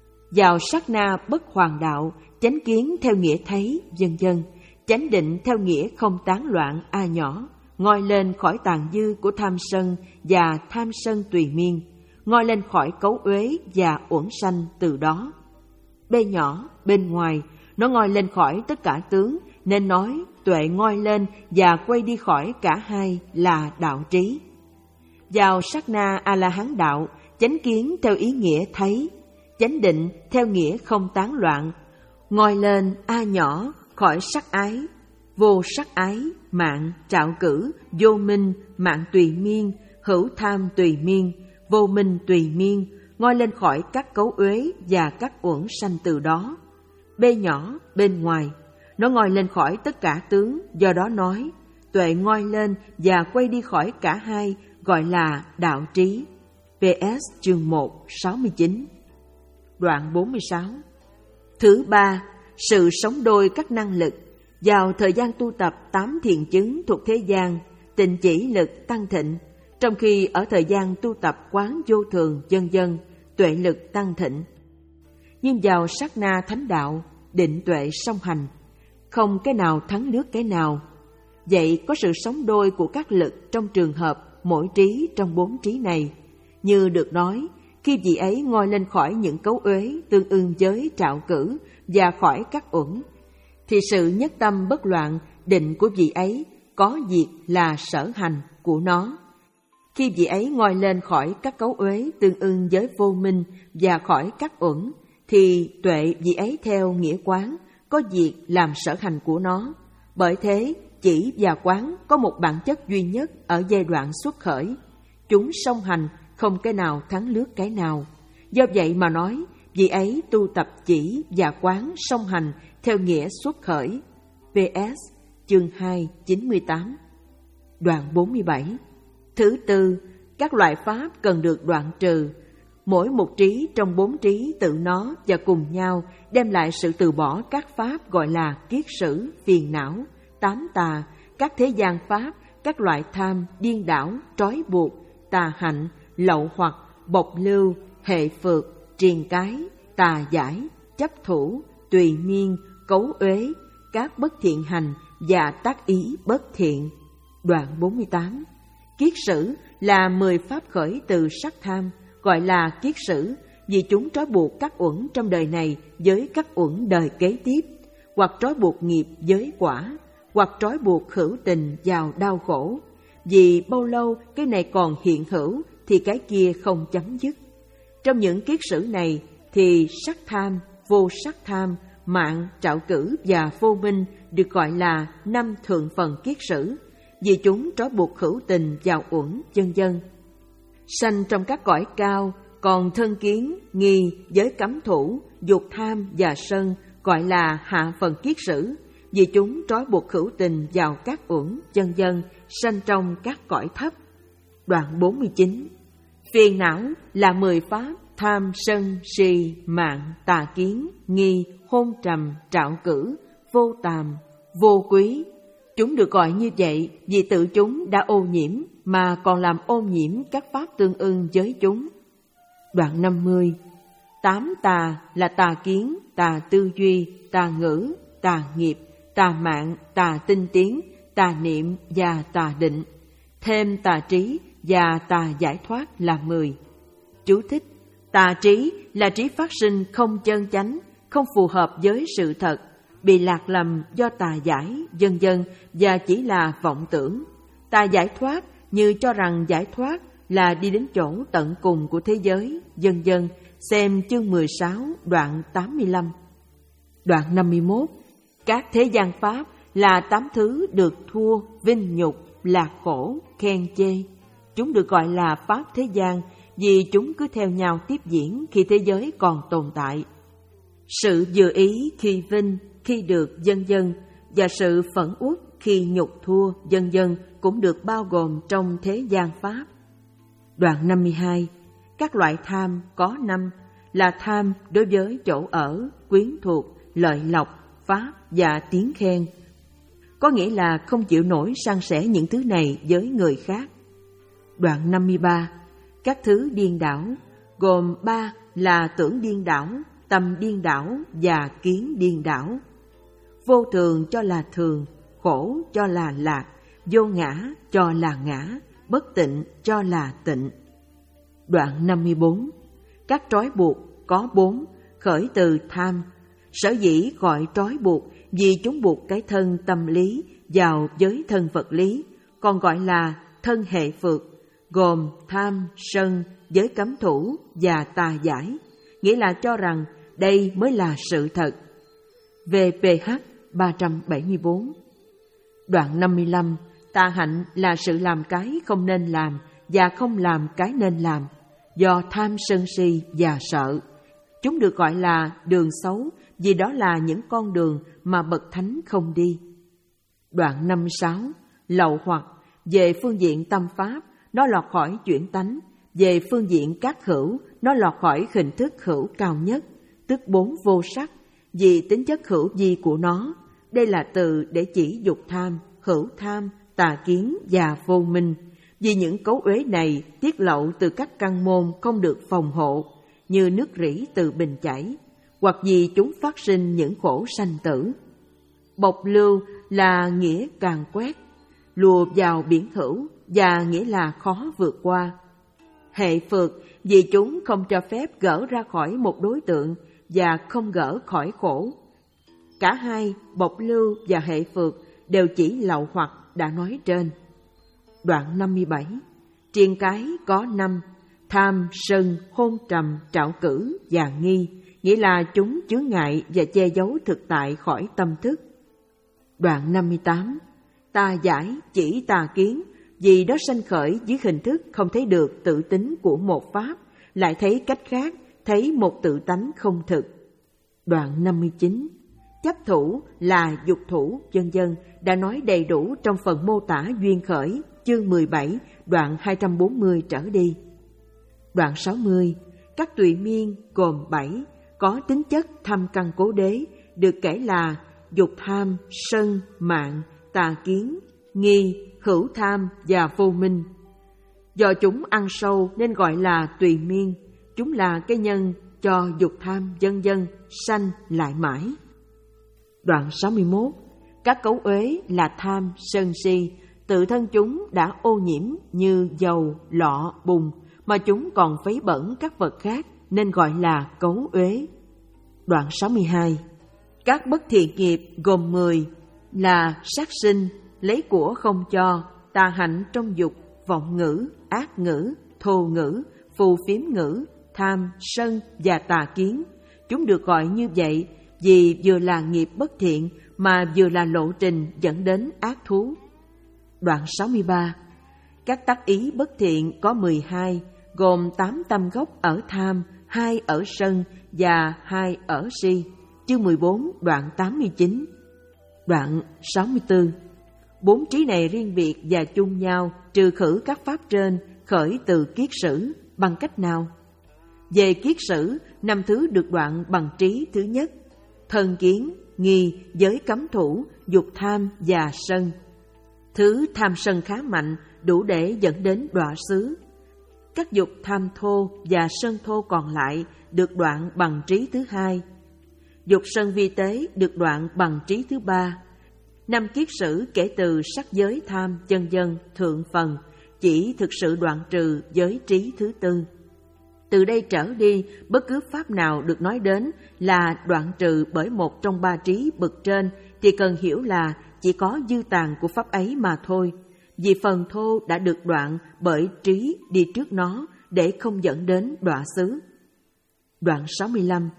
Vào sát na bất hoàn đạo, chánh kiến theo nghĩa thấy, vân vân. Chánh định theo nghĩa không tán loạn a nhỏ, ngoi lên khỏi tàn dư của tham sân và tham sân tùy miên, ngoi lên khỏi cấu uế và uẩn sanh từ đó. B nhỏ bên ngoài, nó ngoi lên khỏi tất cả tướng, nên nói tuệ ngoi lên và quay đi khỏi cả hai là đạo trí. Vào sát na a la hán đạo, chánh kiến theo ý nghĩa thấy, chánh định theo nghĩa không tán loạn, ngoi lên a nhỏ khỏi sắc ái, vô sắc ái, mạng, trạo cử, vô minh, mạng tùy miên, hữu tham tùy miên, vô minh tùy miên, ngoi lên khỏi các cấu uế và các uẩn sanh từ đó. B nhỏ bên ngoài, nó ngoi lên khỏi tất cả tướng, do đó nói, tuệ ngoi lên và quay đi khỏi cả hai gọi là đạo trí. pê ét chương một sáu mươi chín. Đoạn bốn mươi sáu. Thứ ba, sự sống đôi các năng lực. Vào thời gian tu tập tám thiền chứng thuộc thế gian, tịnh chỉ lực tăng thịnh, trong khi ở thời gian tu tập quán vô thường vân vân, tuệ lực tăng thịnh. Nhưng vào sát na thánh đạo, định tuệ song hành, không cái nào thắng nước cái nào. Vậy có sự sống đôi của các lực trong trường hợp mỗi trí trong bốn trí này. Như được nói, khi vị ấy ngoi lên khỏi những cấu uế tương ưng với trạo cử và khỏi các uẩn, thì sự nhất tâm bất loạn định của vị ấy có việc là sở hành của nó. Khi vị ấy ngoi lên khỏi các cấu uế tương ưng với vô minh và khỏi các uẩn, thì tuệ vị ấy theo nghĩa quán có việc làm sở hành của nó. Bởi thế, chỉ và quán có một bản chất duy nhất ở giai đoạn xuất khởi. Chúng song hành, không cái nào thắng lướt cái nào. Do vậy mà nói, vị ấy tu tập chỉ và quán song hành theo nghĩa xuất khởi. pê ét chương hai chín mươi tám. Đoạn bốn mươi bảy. Thứ tư, các loại pháp cần được đoạn trừ. Mỗi một trí trong bốn trí tự nó và cùng nhau đem lại sự từ bỏ các pháp gọi là kiết sử, phiền não, tám tà, các thế gian pháp, các loại tham, điên đảo, trói buộc, tà hạnh, lậu hoặc, bộc lưu, hệ phược, triền cái, tà giải, chấp thủ, tùy miên, cấu uế, các bất thiện hành và tác ý bất thiện. Đoạn bốn mươi tám. Kiết sử là mười pháp khởi từ sắc tham, gọi là kiết sử vì chúng trói buộc các uẩn trong đời này với các uẩn đời kế tiếp, hoặc trói buộc nghiệp với quả, hoặc trói buộc hữu tình vào đau khổ. Vì bao lâu cái này còn hiện hữu thì cái kia không chấm dứt. Trong những kiết sử này thì sắc tham, vô sắc tham, mạng, trạo cử và vô minh được gọi là năm thượng phần kiết sử, vì chúng trói buộc hữu tình vào uẩn, vân vân. Sanh trong các cõi cao, còn thân kiến, nghi, giới cấm thủ, dục tham và sân gọi là hạ phần kiết sử, vì chúng trói buộc hữu tình vào các uẩn, vân vân, sanh trong các cõi thấp. Đoạn bốn mươi chín. Phiền não là mười pháp: tham, sân, si, mạng, tà kiến, nghi, hôn trầm, trạo cử, vô tàm, vô quý. Chúng được gọi như vậy vì tự chúng đã ô nhiễm mà còn làm ô nhiễm các pháp tương ưng với chúng. Đoạn năm mươi. Tám tà là tà kiến, tà tư duy, tà ngữ, tà nghiệp, tà mạng, tà tinh tiến, tà niệm và tà định. Thêm tà trí và tà giải thoát là mười. Chú thích: tà trí là trí phát sinh không chân chánh, không phù hợp với sự thật, bị lạc lầm do tà giải, vân vân, và chỉ là vọng tưởng. Tà giải thoát như cho rằng giải thoát là đi đến chỗ tận cùng của thế giới, vân vân. Xem chương mười sáu, đoạn tám mươi lăm. Đoạn năm mươi mốt. Các thế gian pháp là tám thứ được thua, vinh nhục, lạc khổ, khen chê. Chúng được gọi là pháp thế gian vì chúng cứ theo nhau tiếp diễn khi thế giới còn tồn tại. Sự vừa ý khi vinh, khi được, vân vân, và sự phẫn uất khi nhục thua, vân vân cũng được bao gồm trong thế gian pháp. Đoạn năm mươi hai. Các loại tham có năm, là tham đối với chỗ ở, quyến thuộc, lợi lộc, pháp và tiếng khen. Có nghĩa là không chịu nổi san sẻ những thứ này với người khác. Đoạn năm mươi ba. Các thứ điên đảo, gồm ba là tưởng điên đảo, tâm điên đảo và kiến điên đảo. Vô thường cho là thường, khổ cho là lạc, vô ngã cho là ngã, bất tịnh cho là tịnh. Đoạn năm mươi bốn. Các trói buộc có bốn, khởi từ tham. Sở dĩ gọi trói buộc vì chúng buộc cái thân tâm lý vào với thân vật lý, còn gọi là thân hệ phược, gồm tham, sân, giới cấm thủ và tà giải, nghĩa là cho rằng đây mới là sự thật. vê pê hát ba trăm bảy mươi bốn. Đoạn năm mươi lăm. Tà hạnh là sự làm cái không nên làm và không làm cái nên làm, do tham sân si và sợ. Chúng được gọi là đường xấu vì đó là những con đường mà bậc thánh không đi. Đoạn năm mươi sáu. Lậu hoặc về phương diện tâm pháp, nó lọt khỏi chuyển tánh; về phương diện các hữu, nó lọt khỏi hình thức hữu cao nhất, tức bốn vô sắc, vì tính chất hữu vi của nó. Đây là từ để chỉ dục tham, hữu tham, tà kiến và vô minh. Vì những cấu uế này tiết lậu từ các căn môn không được phòng hộ, như nước rỉ từ bình chảy, hoặc vì chúng phát sinh những khổ sanh tử. Bộc lưu là nghĩa càn quét, lùa vào biển hữu, và nghĩa là khó vượt qua. Hệ phược vì chúng không cho phép gỡ ra khỏi một đối tượng và không gỡ khỏi khổ. Cả hai, bộc lưu và hệ phược, đều chỉ lậu hoặc đã nói trên. Đoạn năm mươi bảy. Triền cái có năm, tham, sân, hôn trầm, trạo cử và nghi, nghĩa là chúng chướng ngại và che giấu thực tại khỏi tâm thức. Đoạn năm mươi tám. Tà giải chỉ tà kiến, vì đó sanh khởi dưới hình thức không thấy được tự tính của một pháp, lại thấy cách khác, thấy một tự tánh không thực. Đoạn năm mươi chín. Chấp thủ là dục thủ, vân vân đã nói đầy đủ trong phần mô tả duyên khởi, chương mười bảy, đoạn hai trăm bốn mươi trở đi. Đoạn sáu mươi. Các tùy miên gồm bảy, có tính chất thâm căn cố đế, được kể là dục tham, sân, mạng, tà kiến, nghi, hữu tham và vô minh. Do chúng ăn sâu nên gọi là tùy miên. Chúng là cái nhân cho dục tham vân vân sanh lại mãi. Đoạn sáu mươi mốt. Các cấu uế là tham, sân si, tự thân chúng đã ô nhiễm như dầu, lọ, bùn, mà chúng còn phấy bẩn các vật khác nên gọi là cấu uế. Đoạn sáu mươi hai. Các bất thiện nghiệp gồm mười là sát sinh, lấy của không cho, tà hạnh trong dục, vọng ngữ, ác ngữ, thô ngữ, phù phiếm ngữ, tham, sân và tà kiến. Chúng được gọi như vậy vì vừa là nghiệp bất thiện mà vừa là lộ trình dẫn đến ác thú. Đoạn sáu mươi ba. Các tác ý bất thiện có mười hai, gồm tám tâm gốc ở tham, hai ở sân và hai ở si. Chương mười bốn, đoạn tám mươi chín. Đoạn sáu mươi tư. Bốn trí này riêng biệt và chung nhau, trừ khử các pháp trên, khởi từ kiết sử. Bằng cách nào? Về kiết sử, năm thứ được đoạn bằng trí thứ nhất: thân kiến, nghi, giới cấm thủ, dục tham và sân. Thứ tham sân khá mạnh, đủ để dẫn đến đọa xứ. Các dục tham thô và sân thô còn lại được đoạn bằng trí thứ hai. Dục sân vi tế được đoạn bằng trí thứ ba. Năm kiết sử kể từ sắc giới tham vân vân thượng phần chỉ thực sự đoạn trừ giới trí thứ tư. Từ đây trở đi, bất cứ pháp nào được nói đến là đoạn trừ bởi một trong ba trí bậc trên thì cần hiểu là chỉ có dư tàn của pháp ấy mà thôi, vì phần thô đã được đoạn bởi trí đi trước nó để không dẫn đến đọa xứ. Đoạn sáu mươi lăm.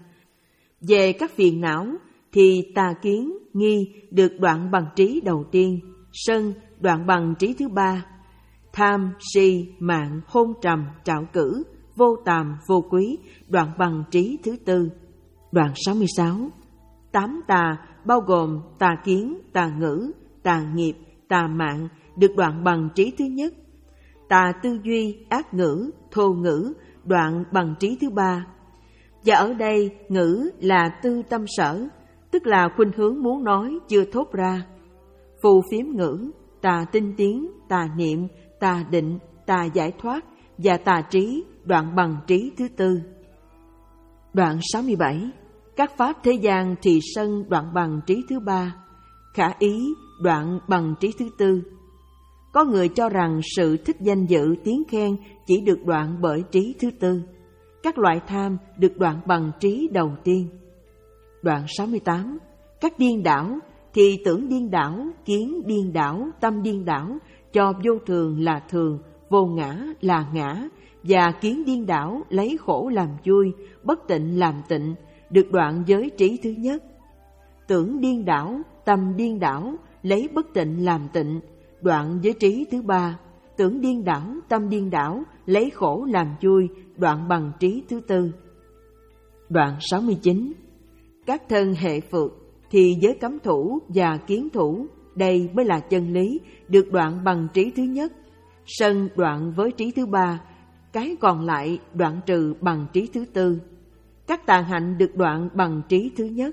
Về các phiền não thì tà kiến, nghi được đoạn bằng trí đầu tiên, sân đoạn bằng trí thứ ba, tham, si, mạng, hôn trầm, trạo cử, vô tàm, vô quý đoạn bằng trí thứ tư. Đoạn sáu mươi sáu. Tám tà bao gồm tà kiến, tà ngữ, tà nghiệp, tà mạng được đoạn bằng trí thứ nhất. Tà tư duy, ác ngữ, thô ngữ đoạn bằng trí thứ ba. Và ở đây ngữ là tư tâm sở, tức là khuynh hướng muốn nói chưa thốt ra. Phù phiếm ngữ, tà tinh tiến, tà niệm, tà định, tà giải thoát và tà trí đoạn bằng trí thứ tư. Đoạn sáu mươi bảy. Các pháp thế gian thì sân đoạn bằng trí thứ ba, khả ý đoạn bằng trí thứ tư. Có người cho rằng sự thích danh dự tiếng khen chỉ được đoạn bởi trí thứ tư. Các loại tham được đoạn bằng trí đầu tiên. Đoạn sáu mươi tám. Các điên đảo thì tưởng điên đảo, kiến điên đảo, tâm điên đảo, cho vô thường là thường, vô ngã là ngã, và kiến điên đảo lấy khổ làm vui, bất tịnh làm tịnh, được đoạn giới trí thứ nhất. Tưởng điên đảo, tâm điên đảo, lấy bất tịnh làm tịnh, đoạn giới trí thứ ba. Tưởng điên đảo, tâm điên đảo, lấy khổ làm vui, đoạn bằng trí thứ tư. Đoạn sáu mươi chín. Các thân hệ phược thì giới cấm thủ và kiến thủ, đây mới là chân lý, được đoạn bằng trí thứ nhất. Sân đoạn với trí thứ ba, cái còn lại đoạn trừ bằng trí thứ tư. Các tàn hạnh được đoạn bằng trí thứ nhất.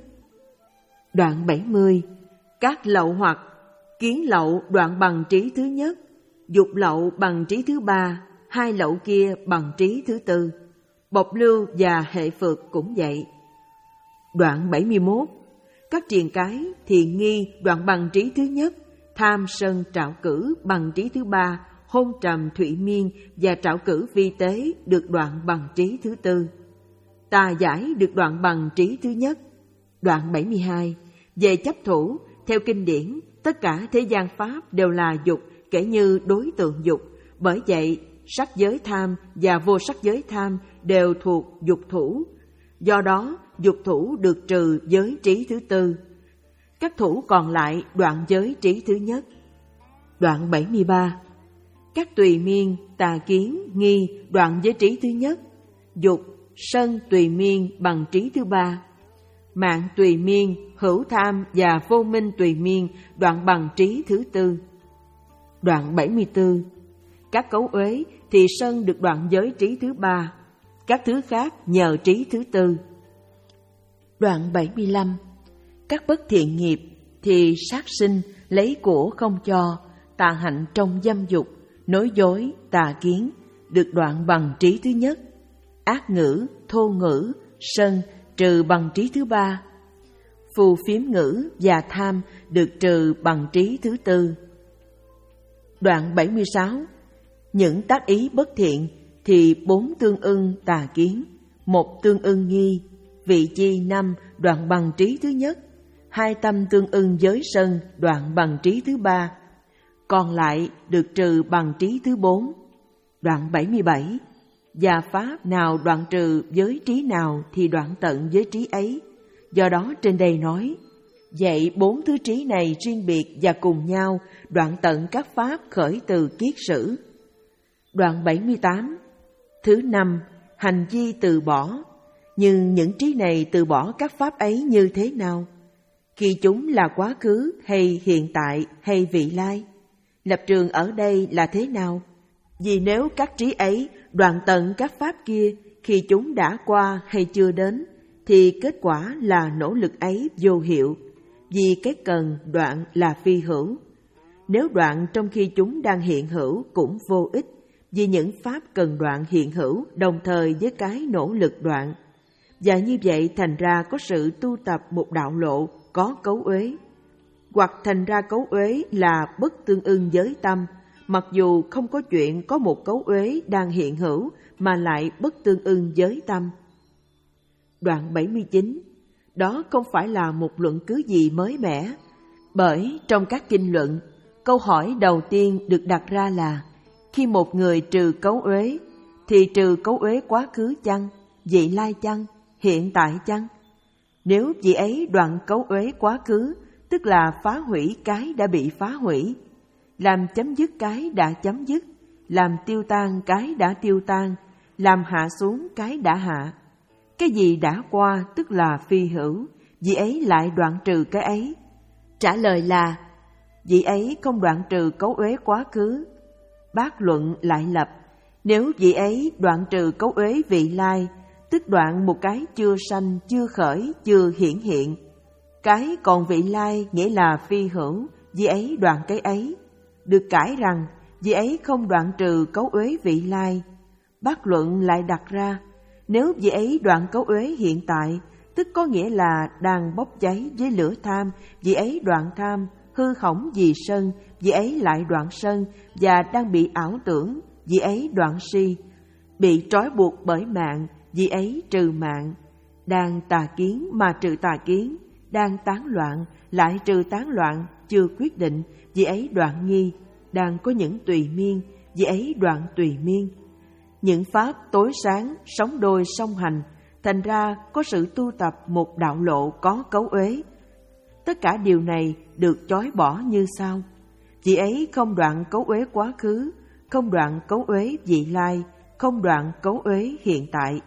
Đoạn bảy mươi. Các lậu hoặc, kiến lậu đoạn bằng trí thứ nhất, dục lậu bằng trí thứ ba, hai lậu kia bằng trí thứ tư. Bộc lưu và hệ phược cũng vậy. Đoạn bảy mươi mốt. Các triền cái thì nghi đoạn bằng trí thứ nhất, tham sân trạo cử bằng trí thứ ba, hôn trầm thụy miên và trạo cử vi tế được đoạn bằng trí thứ tư. Tà giải được đoạn bằng trí thứ nhất. Đoạn bảy mươi hai. Về chấp thủ, theo kinh điển, tất cả thế gian pháp đều là dục, kể như đối tượng dục. Bởi vậy, sắc giới tham và vô sắc giới tham đều thuộc dục thủ. Do đó, dục thủ được trừ giới trí thứ tư. Các thủ còn lại đoạn giới trí thứ nhất. Đoạn bảy mươi ba. Các tùy miên, tà kiến, nghi đoạn giới trí thứ nhất. Dục, sân tùy miên bằng trí thứ ba. Mạng tùy miên, hữu tham và vô minh tùy miên đoạn bằng trí thứ tư. Đoạn bảy mươi tư. Các cấu uế thì sân được đoạn giới trí thứ ba, các thứ khác nhờ trí thứ tư. Đoạn bảy mươi lăm. Các bất thiện nghiệp thì sát sinh, lấy của không cho, tà hạnh trong dâm dục, Nói dối, tà kiến được đoạn bằng trí thứ nhất. Ác ngữ, thô ngữ, sân trừ bằng trí thứ ba. Phù phiếm ngữ và tham được trừ bằng trí thứ tư. Đoạn bảy mươi sáu. Những tác ý bất thiện thì bốn tương ưng tà kiến, một tương ưng nghi, vị chi năm đoạn bằng trí thứ nhất, hai tâm tương ưng giới sân đoạn bằng trí thứ ba, còn lại được trừ bằng trí thứ bốn. Đoạn bảy mươi bảy. Và pháp nào đoạn trừ giới trí nào thì đoạn tận giới trí ấy. Do đó trên đây nói, vậy bốn thứ trí này riêng biệt và cùng nhau đoạn tận các pháp khởi từ kiết sử. Đoạn bảy mươi tám. Thứ năm, hành vi từ bỏ. Nhưng những trí này từ bỏ các pháp ấy như thế nào? Khi chúng là quá khứ hay hiện tại hay vị lai? Lập trường ở đây là thế nào? Vì nếu các trí ấy đoạn tận các pháp kia khi chúng đã qua hay chưa đến, thì kết quả là nỗ lực ấy vô hiệu, vì cái cần đoạn là phi hữu. Nếu đoạn trong khi chúng đang hiện hữu cũng vô ích, vì những pháp cần đoạn hiện hữu đồng thời với cái nỗ lực đoạn. Và như vậy thành ra có sự tu tập một đạo lộ có cấu uế, hoặc thành ra cấu uế là bất tương ưng giới tâm, mặc dù không có chuyện có một cấu uế đang hiện hữu mà lại bất tương ưng giới tâm. Đoạn bảy mươi chín. Đó không phải là một luận cứ gì mới mẻ, bởi trong các kinh luận, câu hỏi đầu tiên được đặt ra là khi một người trừ cấu uế, thì trừ cấu uế quá khứ chăng, vị lai chăng, hiện tại chăng? Nếu vị ấy đoạn cấu uế quá khứ, tức là phá hủy cái đã bị phá hủy, làm chấm dứt cái đã chấm dứt, làm tiêu tan cái đã tiêu tan, làm hạ xuống cái đã hạ. Cái gì đã qua tức là phi hữu, vị ấy lại đoạn trừ cái ấy. Trả lời là, vị ấy không đoạn trừ cấu uế quá khứ. Bác luận lại lập, nếu vị ấy đoạn trừ cấu uế vị lai, tức đoạn một cái chưa sanh, chưa khởi, chưa hiển hiện. Cái còn vị lai nghĩa là phi hữu, vị ấy đoạn cái ấy. Được cãi rằng, vị ấy không đoạn trừ cấu uế vị lai. Bác luận lại đặt ra, nếu vị ấy đoạn cấu uế hiện tại, tức có nghĩa là đang bốc cháy với lửa tham, vị ấy đoạn tham, hư hỏng vì sân, vị ấy lại đoạn sân, và đang bị ảo tưởng, vị ấy đoạn si, bị trói buộc bởi mạng, vị ấy trừ mạng, đang tà kiến mà trừ tà kiến, đang tán loạn, lại trừ tán loạn, chưa quyết định, vị ấy đoạn nghi, đang có những tùy miên, vị ấy đoạn tùy miên. Những pháp tối sáng, sống đôi song hành, thành ra có sự tu tập một đạo lộ có cấu uế. Tất cả điều này được chối bỏ như sau. Vị ấy không đoạn cấu uế quá khứ, không đoạn cấu uế vị lai, không đoạn cấu uế hiện tại.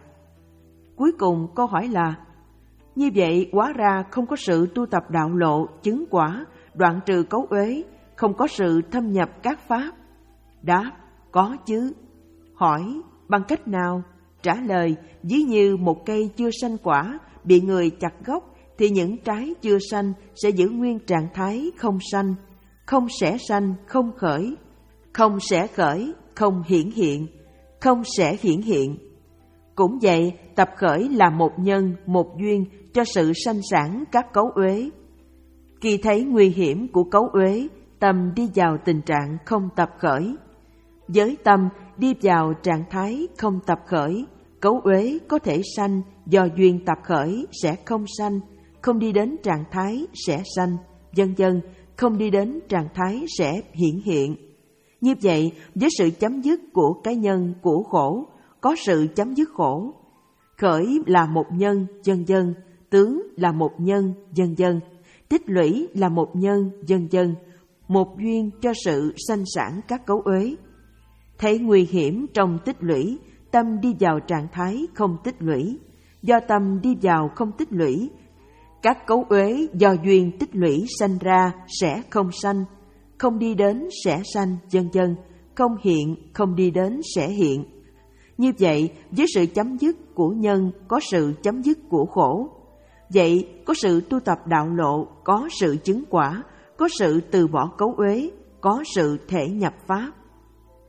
Cuối cùng câu hỏi là, như vậy hóa ra không có sự tu tập đạo lộ, chứng quả, đoạn trừ cấu uế, không có sự thâm nhập các pháp. Đáp, có chứ. Hỏi, bằng cách nào? Trả lời, ví như một cây chưa sanh quả, bị người chặt gốc, thì những trái chưa sanh sẽ giữ nguyên trạng thái không sanh, không sẽ sanh, không khởi, không sẽ khởi, không hiển hiện, không sẽ hiển hiện. Cũng vậy, tập khởi là một nhân, một duyên cho sự sanh sản các cấu uế. Khi thấy nguy hiểm của cấu uế, tâm đi vào tình trạng không tập khởi. Với tâm đi vào trạng thái không tập khởi, cấu uế có thể sanh, do duyên tập khởi sẽ không sanh, không đi đến trạng thái sẽ sanh, vân vân, không đi đến trạng thái sẽ hiển hiện. Như vậy, với sự chấm dứt của cái nhân của khổ, có sự chấm dứt khổ. Khởi là một nhân, vân vân, tướng là một nhân, vân vân, tích lũy là một nhân, vân vân, một duyên cho sự sanh sản các cấu uế. Thấy nguy hiểm trong tích lũy, tâm đi vào trạng thái không tích lũy. Do tâm đi vào không tích lũy, các cấu uế do duyên tích lũy sanh ra sẽ không sanh, không đi đến sẽ sanh, vân vân, không hiện, không đi đến sẽ hiện. Như vậy, với sự chấm dứt của nhân có sự chấm dứt của khổ. Vậy, có sự tu tập đạo lộ, có sự chứng quả, có sự từ bỏ cấu uế, có sự thể nhập pháp.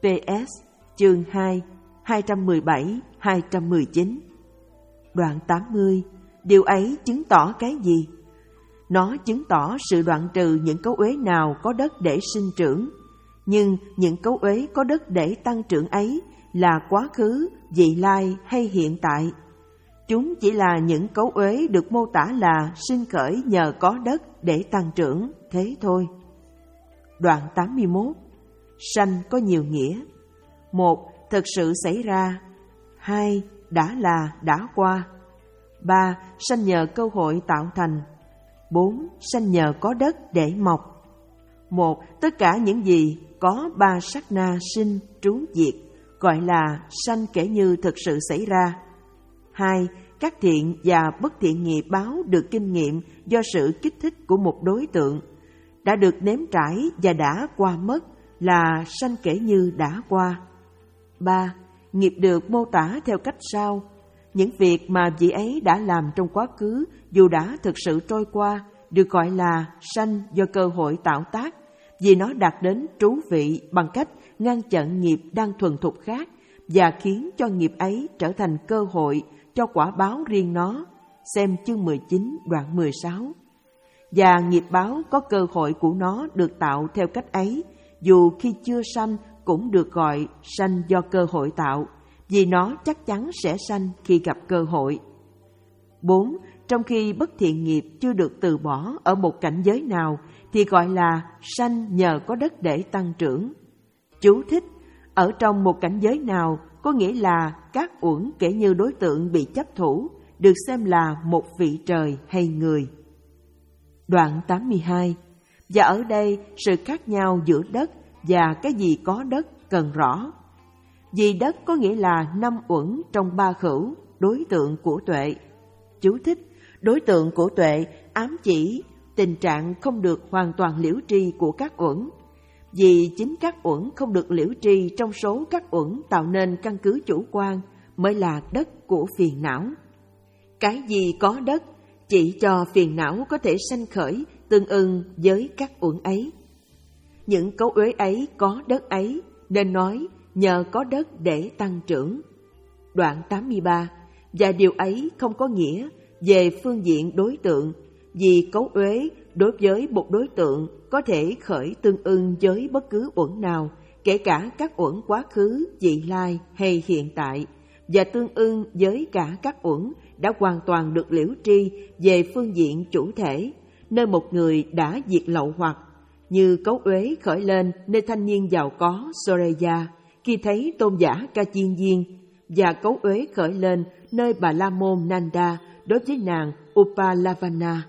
pê ét chương hai, hai trăm mười bảy hai trăm mười chín. Đoạn tám mươi. Điều ấy chứng tỏ cái gì? Nó chứng tỏ sự đoạn trừ những cấu uế nào có đất để sinh trưởng. Nhưng những cấu uế có đất để tăng trưởng ấy là quá khứ, vị lai hay hiện tại. Chúng chỉ là những cấu uế được mô tả là sinh khởi nhờ có đất để tăng trưởng, thế thôi. Đoạn tám mươi mốt. Sanh có nhiều nghĩa. Một, thực sự xảy ra. Hai, đã là, đã qua. Ba, sanh nhờ cơ hội tạo thành. Bốn, sanh nhờ có đất để mọc. Một, tất cả những gì có ba sát na sinh, trú, diệt, gọi là sanh kể như thực sự xảy ra. Hai, các thiện và bất thiện nghiệp báo được kinh nghiệm do sự kích thích của một đối tượng, đã được nếm trải và đã qua mất là sanh kể như đã qua. Ba, nghiệp được mô tả theo cách sau. Những việc mà vị ấy đã làm trong quá khứ dù đã thực sự trôi qua được gọi là sanh do cơ hội tạo tác, vì nó đạt đến trú vị bằng cách ngăn chặn nghiệp đang thuần thục khác và khiến cho nghiệp ấy trở thành cơ hội cho quả báo riêng nó. Xem chương mười chín đoạn mười sáu. Và nghiệp báo có cơ hội của nó được tạo theo cách ấy, dù khi chưa sanh cũng được gọi sanh do cơ hội tạo, vì nó chắc chắn sẽ sanh khi gặp cơ hội. Bốn, trong khi bất thiện nghiệp chưa được từ bỏ ở một cảnh giới nào thì gọi là sanh nhờ có đất để tăng trưởng. Chú thích: ở trong một cảnh giới nào có nghĩa là các uẩn kể như đối tượng bị chấp thủ, được xem là một vị trời hay người. Đoạn tám mươi hai. Và ở đây sự khác nhau giữa đất và cái gì có đất cần rõ. Vì đất có nghĩa là năm uẩn trong ba khửu, đối tượng của tuệ. Chú thích: đối tượng của tuệ ám chỉ tình trạng không được hoàn toàn liễu tri của các uẩn. Vì chính các uẩn không được liễu tri trong số các uẩn tạo nên căn cứ chủ quan mới là đất của phiền não. Cái gì có đất chỉ cho phiền não có thể sanh khởi tương ưng với các uẩn ấy. Những cấu uế ấy có đất ấy, nên nói nhờ có đất để tăng trưởng. Đoạn tám mươi ba. Và điều ấy không có nghĩa về phương diện đối tượng, vì cấu uế đối với một đối tượng có thể khởi tương ưng với bất cứ uẩn nào, kể cả các uẩn quá khứ, vị lai hay hiện tại, và tương ưng với cả các uẩn đã hoàn toàn được liễu tri về phương diện chủ thể, nơi một người đã diệt lậu hoặc, như cấu uế khởi lên nơi thanh niên giàu có Soreya khi thấy tôn giả Ca Chiên Viên, và cấu uế khởi lên nơi Bà La Môn Nanda đối với nàng Upalavana.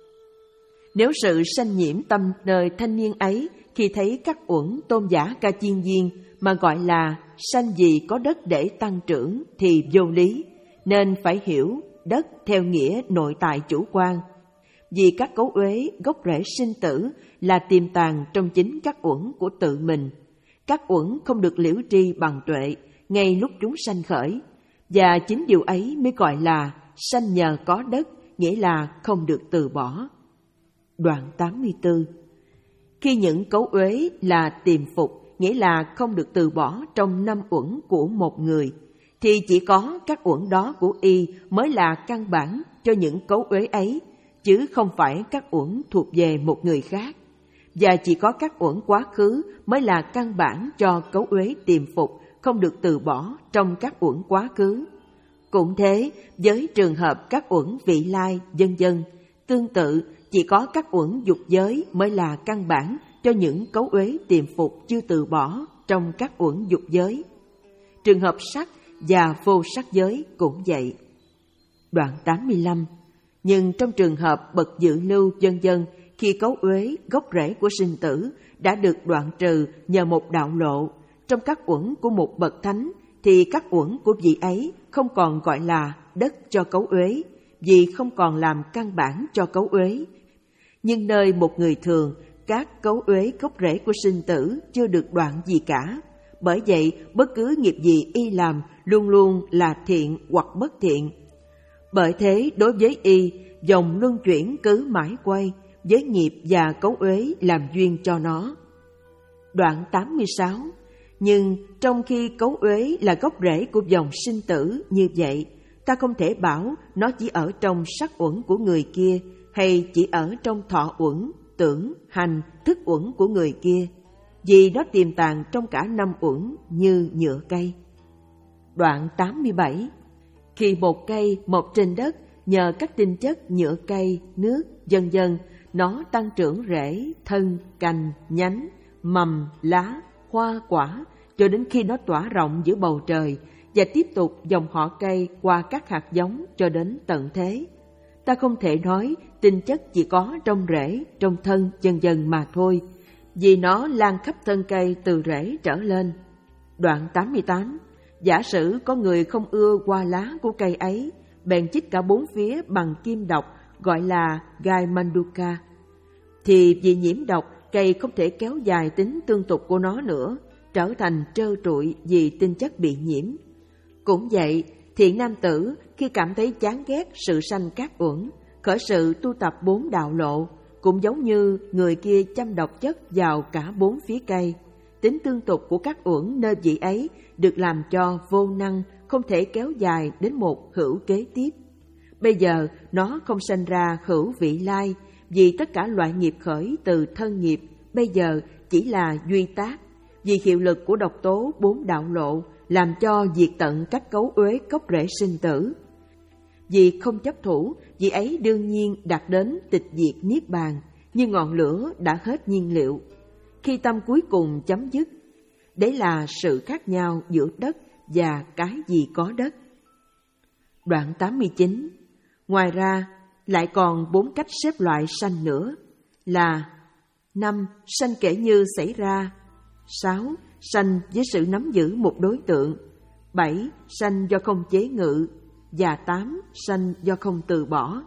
Nếu sự sanh nhiễm tâm nơi thanh niên ấy khi thấy các uẩn tôn giả Ca Chiên Viên mà gọi là sanh vì có đất để tăng trưởng thì vô lý, nên phải hiểu đất theo nghĩa nội tại chủ quan. Vì các cấu uế gốc rễ sinh tử là tiềm tàng trong chính các uẩn của tự mình. Các uẩn không được liễu tri bằng tuệ ngay lúc chúng sanh khởi, và chính điều ấy mới gọi là sanh nhờ có đất, nghĩa là không được từ bỏ. Đoạn tám mươi tư. Khi những cấu uế là tiềm phục, nghĩa là không được từ bỏ trong năm uẩn của một người, thì chỉ có các uẩn đó của y mới là căn bản cho những cấu uế ấy, chứ không phải các uẩn thuộc về một người khác. Và chỉ có các uẩn quá khứ mới là căn bản cho cấu uế tiềm phục không được từ bỏ trong các uẩn quá khứ. Cũng thế với trường hợp các uẩn vị lai, vân vân, tương tự chỉ có các uẩn dục giới mới là căn bản cho những cấu uế tiềm phục chưa từ bỏ trong các uẩn dục giới. Trường hợp sắc và vô sắc giới cũng vậy. Đoạn tám mươi lăm. Nhưng trong trường hợp bậc dự lưu vân vân, khi cấu uế gốc rễ của sinh tử đã được đoạn trừ nhờ một đạo lộ trong các uẩn của một bậc thánh, thì các uẩn của vị ấy không còn gọi là đất cho cấu uế, vì không còn làm căn bản cho cấu uế. Nhưng nơi một người thường, các cấu uế gốc rễ của sinh tử chưa được đoạn gì cả. Bởi vậy, bất cứ nghiệp gì y làm luôn luôn là thiện hoặc bất thiện. Bởi thế, đối với y, dòng luân chuyển cứ mãi quay, với nghiệp và cấu uế làm duyên cho nó. Đoạn tám mươi sáu. Nhưng trong khi cấu uế là gốc rễ của dòng sinh tử như vậy, ta không thể bảo nó chỉ ở trong sắc uẩn của người kia hay chỉ ở trong thọ uẩn, tưởng, hành, thức uẩn của người kia, vì nó tiềm tàng trong cả năm uẩn như nhựa cây. Đoạn tám mươi bảy. Khi một cây mọc trên đất nhờ các tinh chất nhựa cây, nước, vân vân, nó tăng trưởng rễ, thân, cành, nhánh, mầm, lá, hoa, quả, cho đến khi nó tỏa rộng giữa bầu trời và tiếp tục dòng họ cây qua các hạt giống cho đến tận thế. Ta không thể nói tinh chất chỉ có trong rễ, trong thân, vân vân mà thôi, vì nó lan khắp thân cây từ rễ trở lên. Đoạn tám mươi tám. Giả sử có người không ưa qua lá của cây ấy, bèn chích cả bốn phía bằng kim độc gọi là gai manduka, thì vì nhiễm độc, cây không thể kéo dài tính tương tục của nó nữa, trở thành trơ trụi vì tinh chất bị nhiễm. Cũng vậy, thiện nam tử khi cảm thấy chán ghét sự sanh các uẩn, khởi sự tu tập bốn đạo lộ, cũng giống như người kia chăm độc chất vào cả bốn phía cây. Tính tương tục của các uẩn nơi vị ấy được làm cho vô năng, không thể kéo dài đến một hữu kế tiếp. Bây giờ nó không sanh ra hữu vị lai, vì tất cả loại nghiệp khởi từ thân nghiệp bây giờ chỉ là duy tác, vì hiệu lực của độc tố bốn đạo lộ làm cho diệt tận các cấu uế gốc rễ sinh tử. Vì không chấp thủ, vị ấy đương nhiên đạt đến tịch diệt niết bàn, như ngọn lửa đã hết nhiên liệu. Khi tâm cuối cùng chấm dứt, đấy là sự khác nhau giữa đất và cái gì có đất. Đoạn tám mươi chín. Ngoài ra, lại còn bốn cách xếp loại sanh nữa là: năm. Sanh kể như xảy ra. Sáu. Sanh với sự nắm giữ một đối tượng. Bảy. Sanh do không chế ngự. Và tám. Sanh do không từ bỏ.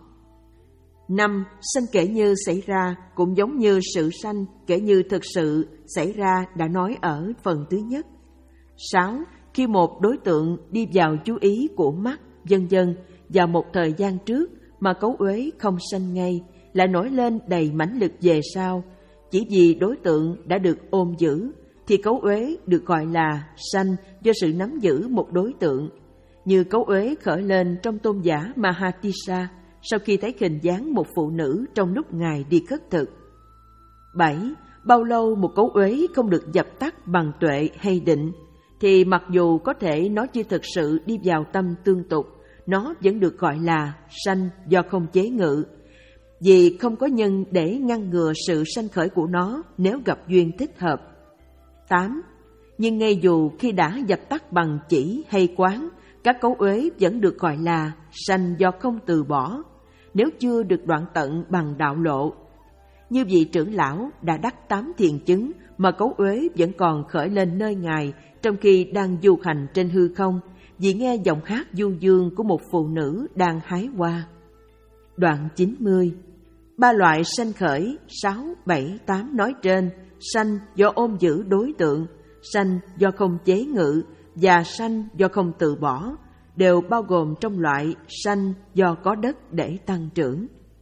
Năm. Sanh kể như xảy ra cũng giống như sự sanh kể như thực sự xảy ra đã nói ở phần thứ nhất. Sáu. Khi một đối tượng đi vào chú ý của mắt, vân vân, vào một thời gian trước mà cấu uế không sanh ngay, lại nổi lên đầy mãnh lực về sau, chỉ vì đối tượng đã được ôm giữ, thì cấu uế được gọi là sanh do sự nắm giữ một đối tượng. Như cấu uế khởi lên trong tôn giả Mahatissa sau khi thấy hình dáng một phụ nữ trong lúc Ngài đi khất thực. Bảy. Bao lâu một cấu uế không được dập tắt bằng tuệ hay định, thì mặc dù có thể nó chưa thực sự đi vào tâm tương tục, nó vẫn được gọi là sanh do không chế ngự, vì không có nhân để ngăn ngừa sự sanh khởi của nó nếu gặp duyên thích hợp. Tám. Nhưng ngay dù khi đã dập tắt bằng chỉ hay quán, các cấu uế vẫn được gọi là sanh do không từ bỏ, nếu chưa được đoạn tận bằng đạo lộ. Như vị trưởng lão đã đắc tám thiền chứng mà cấu uế vẫn còn khởi lên nơi Ngài trong khi đang du hành trên hư không, vì nghe giọng hát du dương của một phụ nữ đang hái hoa. Đoạn chín mươi. Ba loại sanh khởi sáu, bảy, tám nói trên, sanh do ôm giữ đối tượng, sanh do không chế ngự và sanh do không từ bỏ, đều bao gồm trong loại sanh do có đất để tăng trưởng.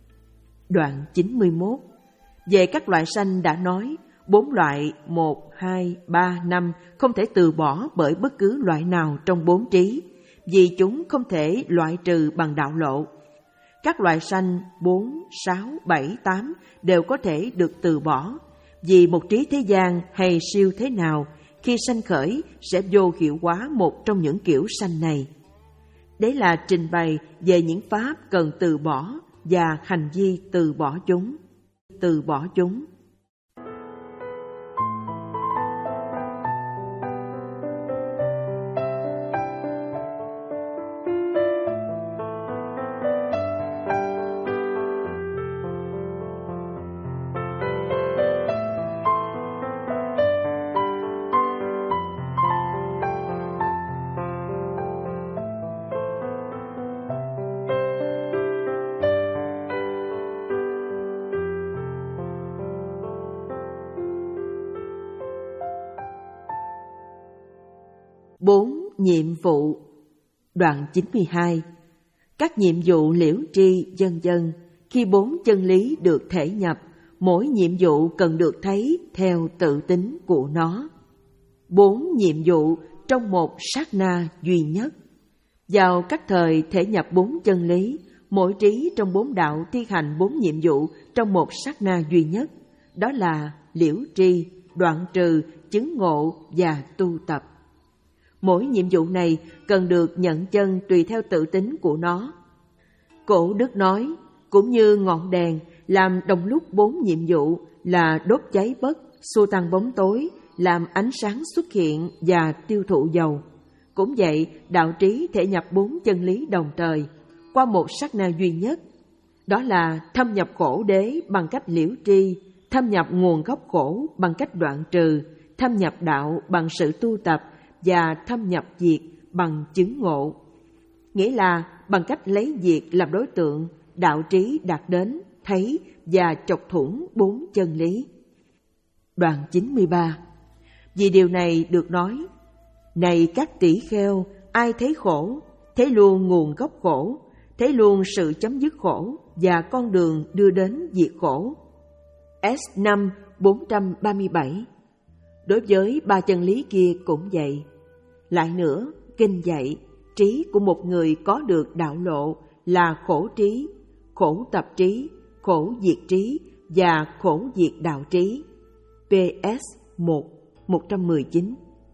Đoạn chín mươi mốt. Về các loại sanh đã nói, bốn loại một, hai, ba, năm không thể từ bỏ bởi bất cứ loại nào trong bốn trí, vì chúng không thể loại trừ bằng đạo lộ. Các loại sanh bốn, sáu, bảy, tám đều có thể được từ bỏ, vì một trí thế gian hay siêu thế nào khi sanh khởi sẽ vô hiệu hóa một trong những kiểu sanh này. Đấy là trình bày về những pháp cần từ bỏ và hành vi từ bỏ chúng. Từ bỏ chúng. Bốn nhiệm vụ. Đoạn chín mươi hai. Các nhiệm vụ liễu tri vân vân, khi bốn chân lý được thể nhập, mỗi nhiệm vụ cần được thấy theo tự tính của nó. bốn nhiệm vụ trong một sát na duy nhất. Vào các thời thể nhập bốn chân lý, mỗi trí trong bốn đạo thi hành bốn nhiệm vụ trong một sát na duy nhất, đó là liễu tri, đoạn trừ, chứng ngộ và tu tập. Mỗi nhiệm vụ này cần được nhận chân tùy theo tự tính của nó. Cổ đức nói, cũng như ngọn đèn làm đồng lúc bốn nhiệm vụ là đốt cháy bất, xua tan bóng tối, làm ánh sáng xuất hiện và tiêu thụ dầu. Cũng vậy, đạo trí thể nhập bốn chân lý đồng thời, qua một sát na duy nhất. Đó là thâm nhập khổ đế bằng cách liễu tri, thâm nhập nguồn gốc khổ bằng cách đoạn trừ, thâm nhập đạo bằng sự tu tập và thâm nhập diệt bằng chứng ngộ. Nghĩa là bằng cách lấy diệt làm đối tượng, đạo trí đạt đến, thấy và chọc thủng bốn chân lý. Đoạn chín mươi ba. Vì điều này được nói, này các tỷ kheo, ai thấy khổ, thấy luôn nguồn gốc khổ, thấy luôn sự chấm dứt khổ và con đường đưa đến diệt khổ. S năm bốn trăm ba mươi bảy. Đối với ba chân lý kia cũng vậy. Lại nữa, kinh dạy, trí của một người có được đạo lộ là khổ trí, khổ tập trí, khổ diệt trí và khổ diệt đạo trí. P S một, một trăm mười chín.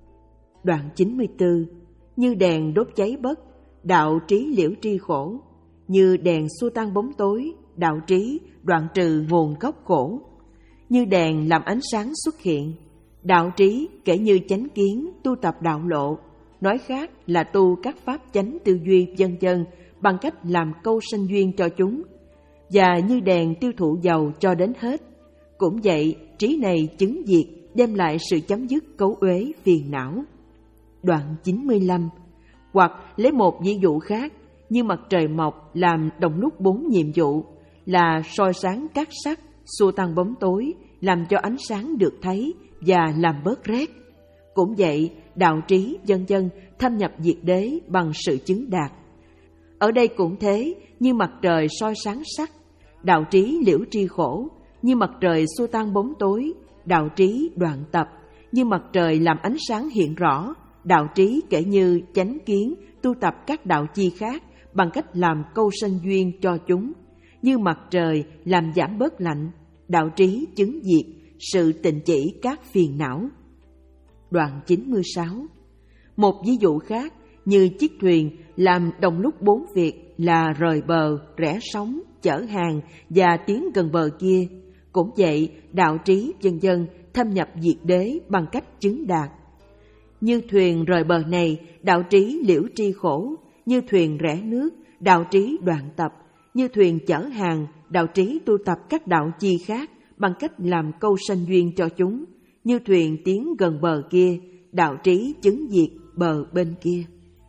Đoạn chín mươi tư. Như đèn đốt cháy bất, đạo trí liễu tri khổ. Như đèn xua tan bóng tối, đạo trí đoạn trừ nguồn gốc khổ. Như đèn làm ánh sáng xuất hiện, đạo trí kể như chánh kiến tu tập đạo lộ, nói khác là tu các pháp chánh tư duy vân vân bằng cách làm câu sanh duyên cho chúng. Và như đèn tiêu thụ dầu cho đến hết. Cũng vậy, trí này chứng diệt, đem lại sự chấm dứt cấu uế phiền não. Đoạn chín mươi lăm. Hoặc lấy một ví dụ khác, như mặt trời mọc làm đồng lúc bốn nhiệm vụ, là soi sáng các sắc, xua tan bóng tối, làm cho ánh sáng được thấy và làm bớt rét. Cũng vậy, đạo trí vân vân thâm nhập diệt đế bằng sự chứng đạt. Ở đây cũng thế, như mặt trời soi sáng sắc, đạo trí liễu tri khổ, như mặt trời xua tan bóng tối, đạo trí đoạn tập, như mặt trời làm ánh sáng hiện rõ, đạo trí kể như chánh kiến tu tập các đạo chi khác bằng cách làm câu sanh duyên cho chúng, như mặt trời làm giảm bớt lạnh, đạo trí chứng diệt, sự tịnh chỉ các phiền não. Đoạn chín mươi sáu. Một ví dụ khác, như chiếc thuyền làm đồng lúc bốn việc là rời bờ, rẽ sóng, chở hàng và tiến gần bờ kia. Cũng vậy, đạo trí vân vân thâm nhập diệt đế bằng cách chứng đạt. Như thuyền rời bờ này, đạo trí liễu tri khổ. Như thuyền rẽ nước, đạo trí đoạn tập. Như thuyền chở hàng, đạo trí tu tập các đạo chi khác bằng cách làm câu sanh duyên cho chúng. Như thuyền tiến gần bờ kia, đạo trí chứng diệt bờ bên kia.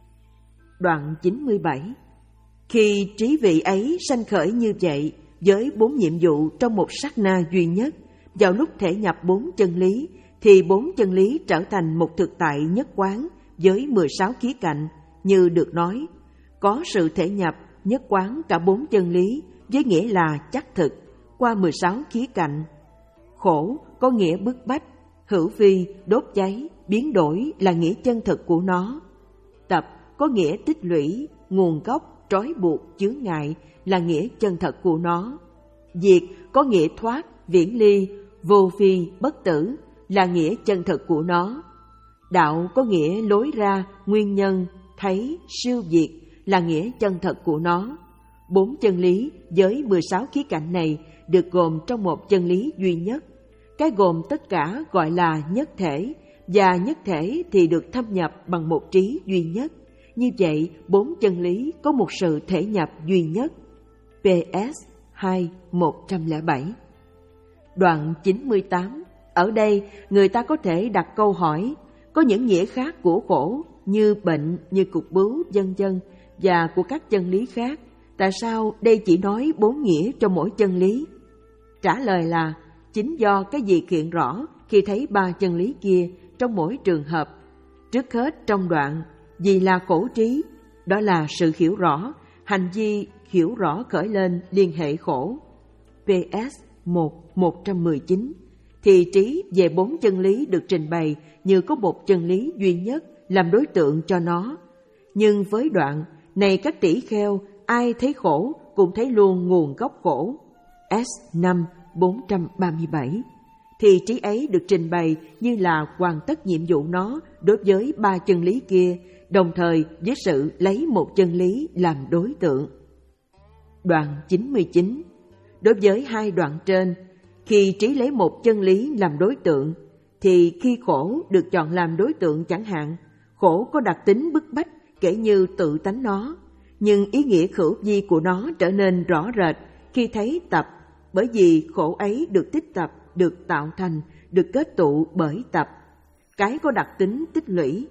Đoạn chín mươi bảy. Khi trí vị ấy sanh khởi như vậy, với bốn nhiệm vụ trong một sát na duy nhất, vào lúc thể nhập bốn chân lý, thì bốn chân lý trở thành một thực tại nhất quán với mười sáu khía cạnh, như được nói, có sự thể nhập nhất quán cả bốn chân lý với nghĩa là chắc thực, qua mười sáu khía cạnh. Khổ có nghĩa bức bách, hữu vi, đốt cháy, biến đổi là nghĩa chân thực của nó. Tập có nghĩa tích lũy, nguồn gốc, trói buộc, chướng ngại là nghĩa chân thật của nó. Diệt có nghĩa thoát, viễn ly, vô phi, bất tử là nghĩa chân thật của nó. Đạo có nghĩa lối ra, nguyên nhân, thấy, siêu diệt là nghĩa chân thật của nó. Bốn chân lý với mười sáu khía cạnh này được gồm trong một chân lý duy nhất. Cái gồm tất cả gọi là nhất thể, và nhất thể thì được thâm nhập bằng một trí duy nhất. Như vậy, bốn chân lý có một sự thể nhập duy nhất. P S hai, một trăm lẻ bảy. Đoạn chín mươi tám. Ở đây, người ta có thể đặt câu hỏi, có những nghĩa khác của khổ như bệnh, như cục bướu, vân vân và của các chân lý khác. Tại sao đây chỉ nói bốn nghĩa cho mỗi chân lý? Trả lời là, chính do cái gì hiện rõ khi thấy ba chân lý kia trong mỗi trường hợp. Trước hết trong đoạn, vì là khổ trí, đó là sự hiểu rõ, hành vi hiểu rõ khởi lên liên hệ khổ. P S một, một trăm mười chín. thì trí về bốn chân lý được trình bày như có một chân lý duy nhất làm đối tượng cho nó. Nhưng với đoạn, này các tỷ kheo, ai thấy khổ cũng thấy luôn nguồn gốc khổ, S năm bốn trăm ba mươi bảy, thì trí ấy được trình bày như là hoàn tất nhiệm vụ nó đối với ba chân lý kia, đồng thời với sự lấy một chân lý làm đối tượng. Đoạn chín mươi chín. Đối với hai đoạn trên, khi trí lấy một chân lý làm đối tượng, thì khi khổ được chọn làm đối tượng chẳng hạn, khổ có đặc tính bức bách kể như tự tánh nó, nhưng ý nghĩa khẩu vi của nó trở nên rõ rệt khi thấy tập, bởi vì khổ ấy được tích tập, được tạo thành, được kết tụ bởi tập, cái có đặc tính tích lũy.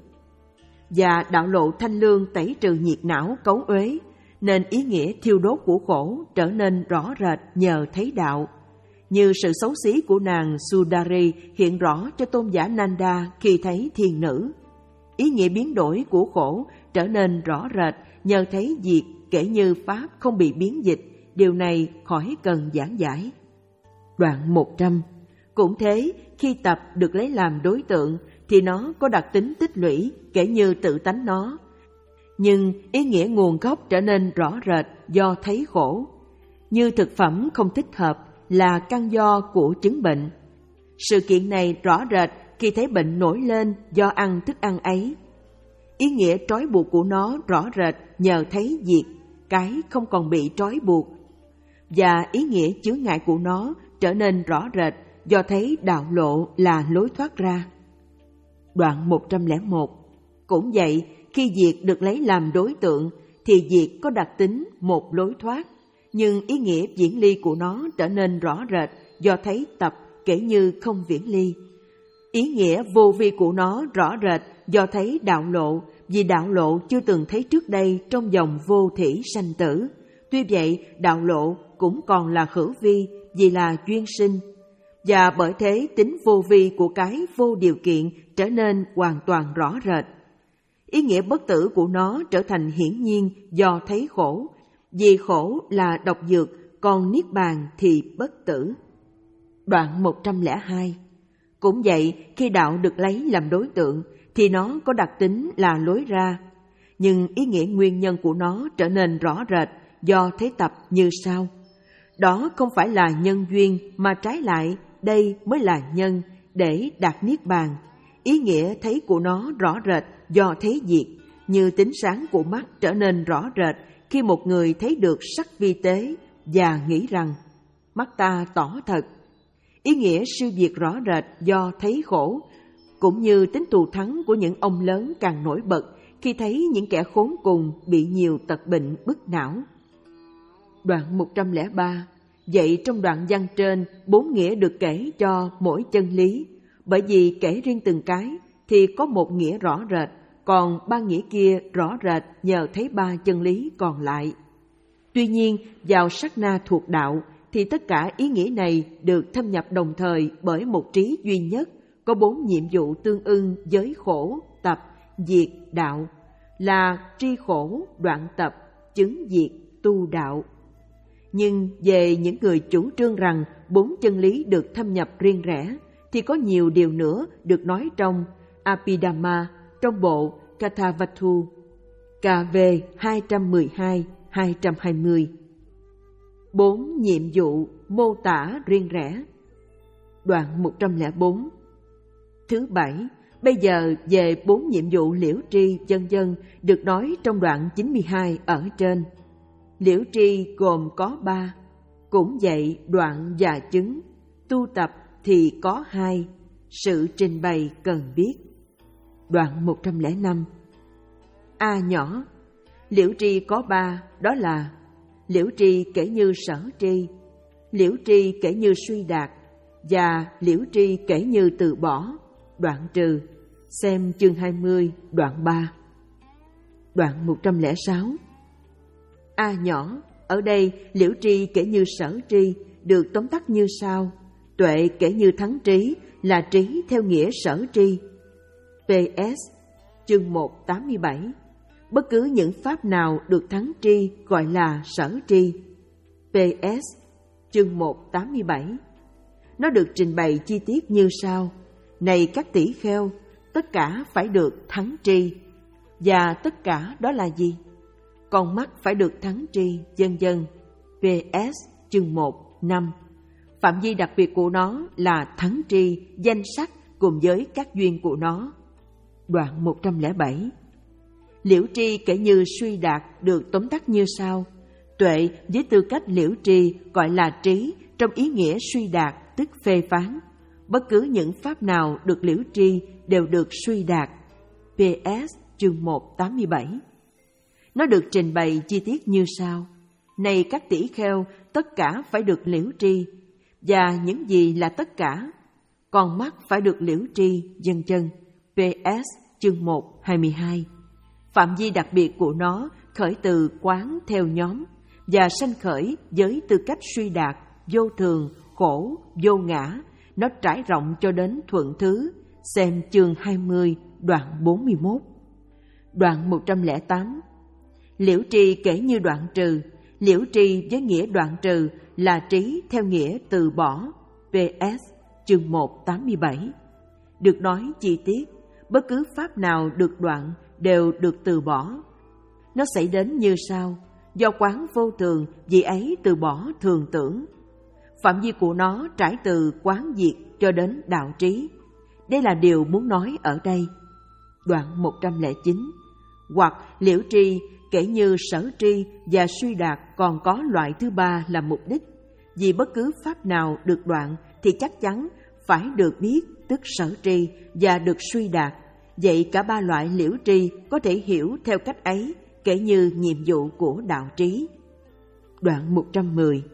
Và đạo lộ thanh lương tẩy trừ nhiệt não cấu uế, nên ý nghĩa thiêu đốt của khổ trở nên rõ rệt nhờ thấy đạo. Như sự xấu xí của nàng Sudari hiện rõ cho tôn giả Nanda khi thấy thiên nữ. Ý nghĩa biến đổi của khổ trở nên rõ rệt nhờ thấy diệt kể như pháp không bị biến dịch, điều này khỏi cần giảng giải. Đoạn một trăm. Cũng thế, khi tập được lấy làm đối tượng thì nó có đặc tính tích lũy kể như tự tánh nó, nhưng ý nghĩa nguồn gốc trở nên rõ rệt do thấy khổ. Như thực phẩm không thích hợp là căn do của chứng bệnh. Sự kiện này rõ rệt khi thấy bệnh nổi lên do ăn thức ăn ấy. Ý nghĩa trói buộc của nó rõ rệt nhờ thấy diệt, cái không còn bị trói buộc. Và ý nghĩa chướng ngại của nó trở nên rõ rệt do thấy đạo lộ là lối thoát ra. Đoạn một trăm lẻ một. Cũng vậy, khi diệt được lấy làm đối tượng thì diệt có đặc tính một lối thoát, nhưng ý nghĩa viễn ly của nó trở nên rõ rệt do thấy tập kể như không viễn ly. Ý nghĩa vô vi của nó rõ rệt do thấy đạo lộ, vì đạo lộ chưa từng thấy trước đây trong dòng vô thỉ sanh tử. Tuy vậy, đạo lộ cũng còn là hữu vi vì là duyên sinh. Và bởi thế tính vô vi của cái vô điều kiện trở nên hoàn toàn rõ rệt. Ý nghĩa bất tử của nó trở thành hiển nhiên do thấy khổ, vì khổ là độc dược, còn niết bàn thì bất tử. Đoạn một trăm lẻ hai. Cũng vậy, khi đạo được lấy làm đối tượng thì nó có đặc tính là lối ra, nhưng ý nghĩa nguyên nhân của nó trở nên rõ rệt do thấy tập như sau. Đó không phải là nhân duyên, mà trái lại đây mới là nhân để đạt niết bàn. Ý nghĩa thấy của nó rõ rệt do thấy diệt, như tính sáng của mắt trở nên rõ rệt khi một người thấy được sắc vi tế và nghĩ rằng mắt ta tỏ thật. Ý nghĩa siêu việt rõ rệt do thấy khổ, cũng như tính thù thắng của những ông lớn càng nổi bật khi thấy những kẻ khốn cùng bị nhiều tật bệnh bức não. Đoạn một trăm lẻ ba. Vậy trong đoạn văn trên, bốn nghĩa được kể cho mỗi chân lý, bởi vì kể riêng từng cái thì có một nghĩa rõ rệt, còn ba nghĩa kia rõ rệt nhờ thấy ba chân lý còn lại. Tuy nhiên, vào sát na thuộc đạo thì tất cả ý nghĩa này được thâm nhập đồng thời bởi một trí duy nhất, có bốn nhiệm vụ tương ưng với khổ, tập, diệt, đạo, là tri khổ, đoạn tập, chứng diệt, tu đạo. Nhưng về những người chủ trương rằng bốn chân lý được thâm nhập riêng rẽ, thì có nhiều điều nữa được nói trong Abhidhamma, trong bộ Kathavatthu, ca vê hai trăm mười hai đến hai trăm hai mươi. Bốn nhiệm vụ mô tả riêng rẽ. Đoạn một trăm lẻ bốn. Thứ bảy, bây giờ về bốn nhiệm vụ liễu tri vân vân được nói trong đoạn chín mươi hai ở trên. Liễu tri gồm có ba, cũng vậy đoạn và chứng, tu tập thì có hai, sự trình bày cần biết. Đoạn một trăm lẻ năm. A nhỏ, liễu tri có ba, đó là liễu tri kể như sở tri, liễu tri kể như suy đạt, và liễu tri kể như từ bỏ, đoạn trừ. Xem chương hai mươi, đoạn ba. Đoạn một trăm lẻ sáu. A nhỏ, ở đây liễu tri kể như sở tri được tóm tắt như sau. Tuệ kể như thắng trí là trí theo nghĩa sở tri. pê ét chương một tám mươi bảy. Bất cứ những pháp nào được thắng tri gọi là sở tri. pê ét chương một tám mươi bảy. Nó được trình bày chi tiết như sau: này các tỷ kheo, tất cả phải được thắng tri. Và tất cả đó là gì? Con mắt phải được thắng tri, vân vân. pê ét chương một, năm. Phạm vi đặc biệt của nó là thắng tri, danh sắc cùng với các duyên của nó. Đoạn một trăm lẻ bảy. Liễu tri kể như suy đạt được tóm tắt như sau: tuệ với tư cách liễu tri gọi là trí trong ý nghĩa suy đạt, tức phê phán. Bất cứ những pháp nào được liễu tri đều được suy đạt. pê ét chương một, tám mươi bảy. Nó được trình bày chi tiết như sau: này các tỷ kheo, tất cả phải được liễu tri. Và những gì là tất cả? Con mắt phải được liễu tri, vân vân. pê ét chương một, hai mươi hai. Phạm vi đặc biệt của nó khởi từ quán theo nhóm và sanh khởi với tư cách suy đạt, vô thường, khổ, vô ngã. Nó trải rộng cho đến thuận thứ. Xem chương hai mươi, đoạn bốn mươi mốt. Đoạn một trăm lẻ tám. Liễu tri kể như đoạn trừ. Liễu tri với nghĩa đoạn trừ là trí theo nghĩa từ bỏ. pê ét chương một, tám mươi bảy. Được nói chi tiết, bất cứ pháp nào được đoạn đều được từ bỏ. Nó xảy đến như sau: do quán vô thường, vì ấy từ bỏ thường tưởng. Phạm vi của nó trải từ quán diệt cho đến đạo trí. Đây là điều muốn nói ở đây. Đoạn một trăm lẻ chín. Hoặc liễu tri kể như sở tri và suy đạt còn có loại thứ ba là mục đích. Vì bất cứ pháp nào được đoạn thì chắc chắn phải được biết, tức sở tri, và được suy đạt. Vậy cả ba loại liễu tri có thể hiểu theo cách ấy, kể như nhiệm vụ của đạo trí. Đoạn một trăm mười.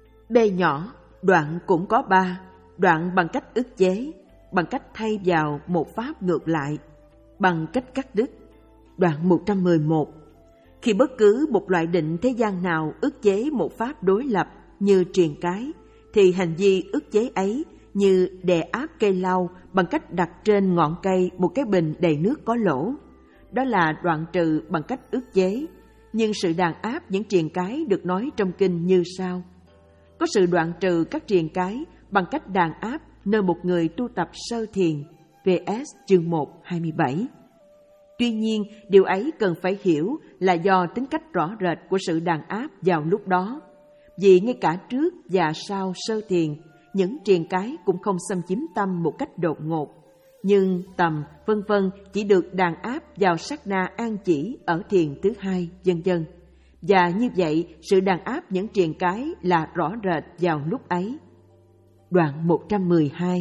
B nhỏ, đoạn cũng có ba. Đoạn bằng cách ức chế, bằng cách thay vào một pháp ngược lại, bằng cách cắt đứt. Đoạn một trăm mười một. Khi bất cứ một loại định thế gian nào ức chế một pháp đối lập như triền cái, thì hành vi ức chế ấy như đè áp cây lau bằng cách đặt trên ngọn cây một cái bình đầy nước có lỗ. Đó là đoạn trừ bằng cách ức chế. Nhưng sự đàn áp những triền cái được nói trong kinh như sau: có sự đoạn trừ các triền cái bằng cách đàn áp nơi một người tu tập sơ thiền. pê ét chương một, hai mươi bảy. Tuy nhiên, điều ấy cần phải hiểu là do tính cách rõ rệt của sự đàn áp vào lúc đó. Vì ngay cả trước và sau sơ thiền, những triền cái cũng không xâm chiếm tâm một cách đột ngột. Nhưng tầm, vân vân chỉ được đàn áp vào sát na an chỉ ở thiền thứ hai, vân vân. Và như vậy, sự đàn áp những triền cái là rõ rệt vào lúc ấy. Đoạn một trăm mười hai.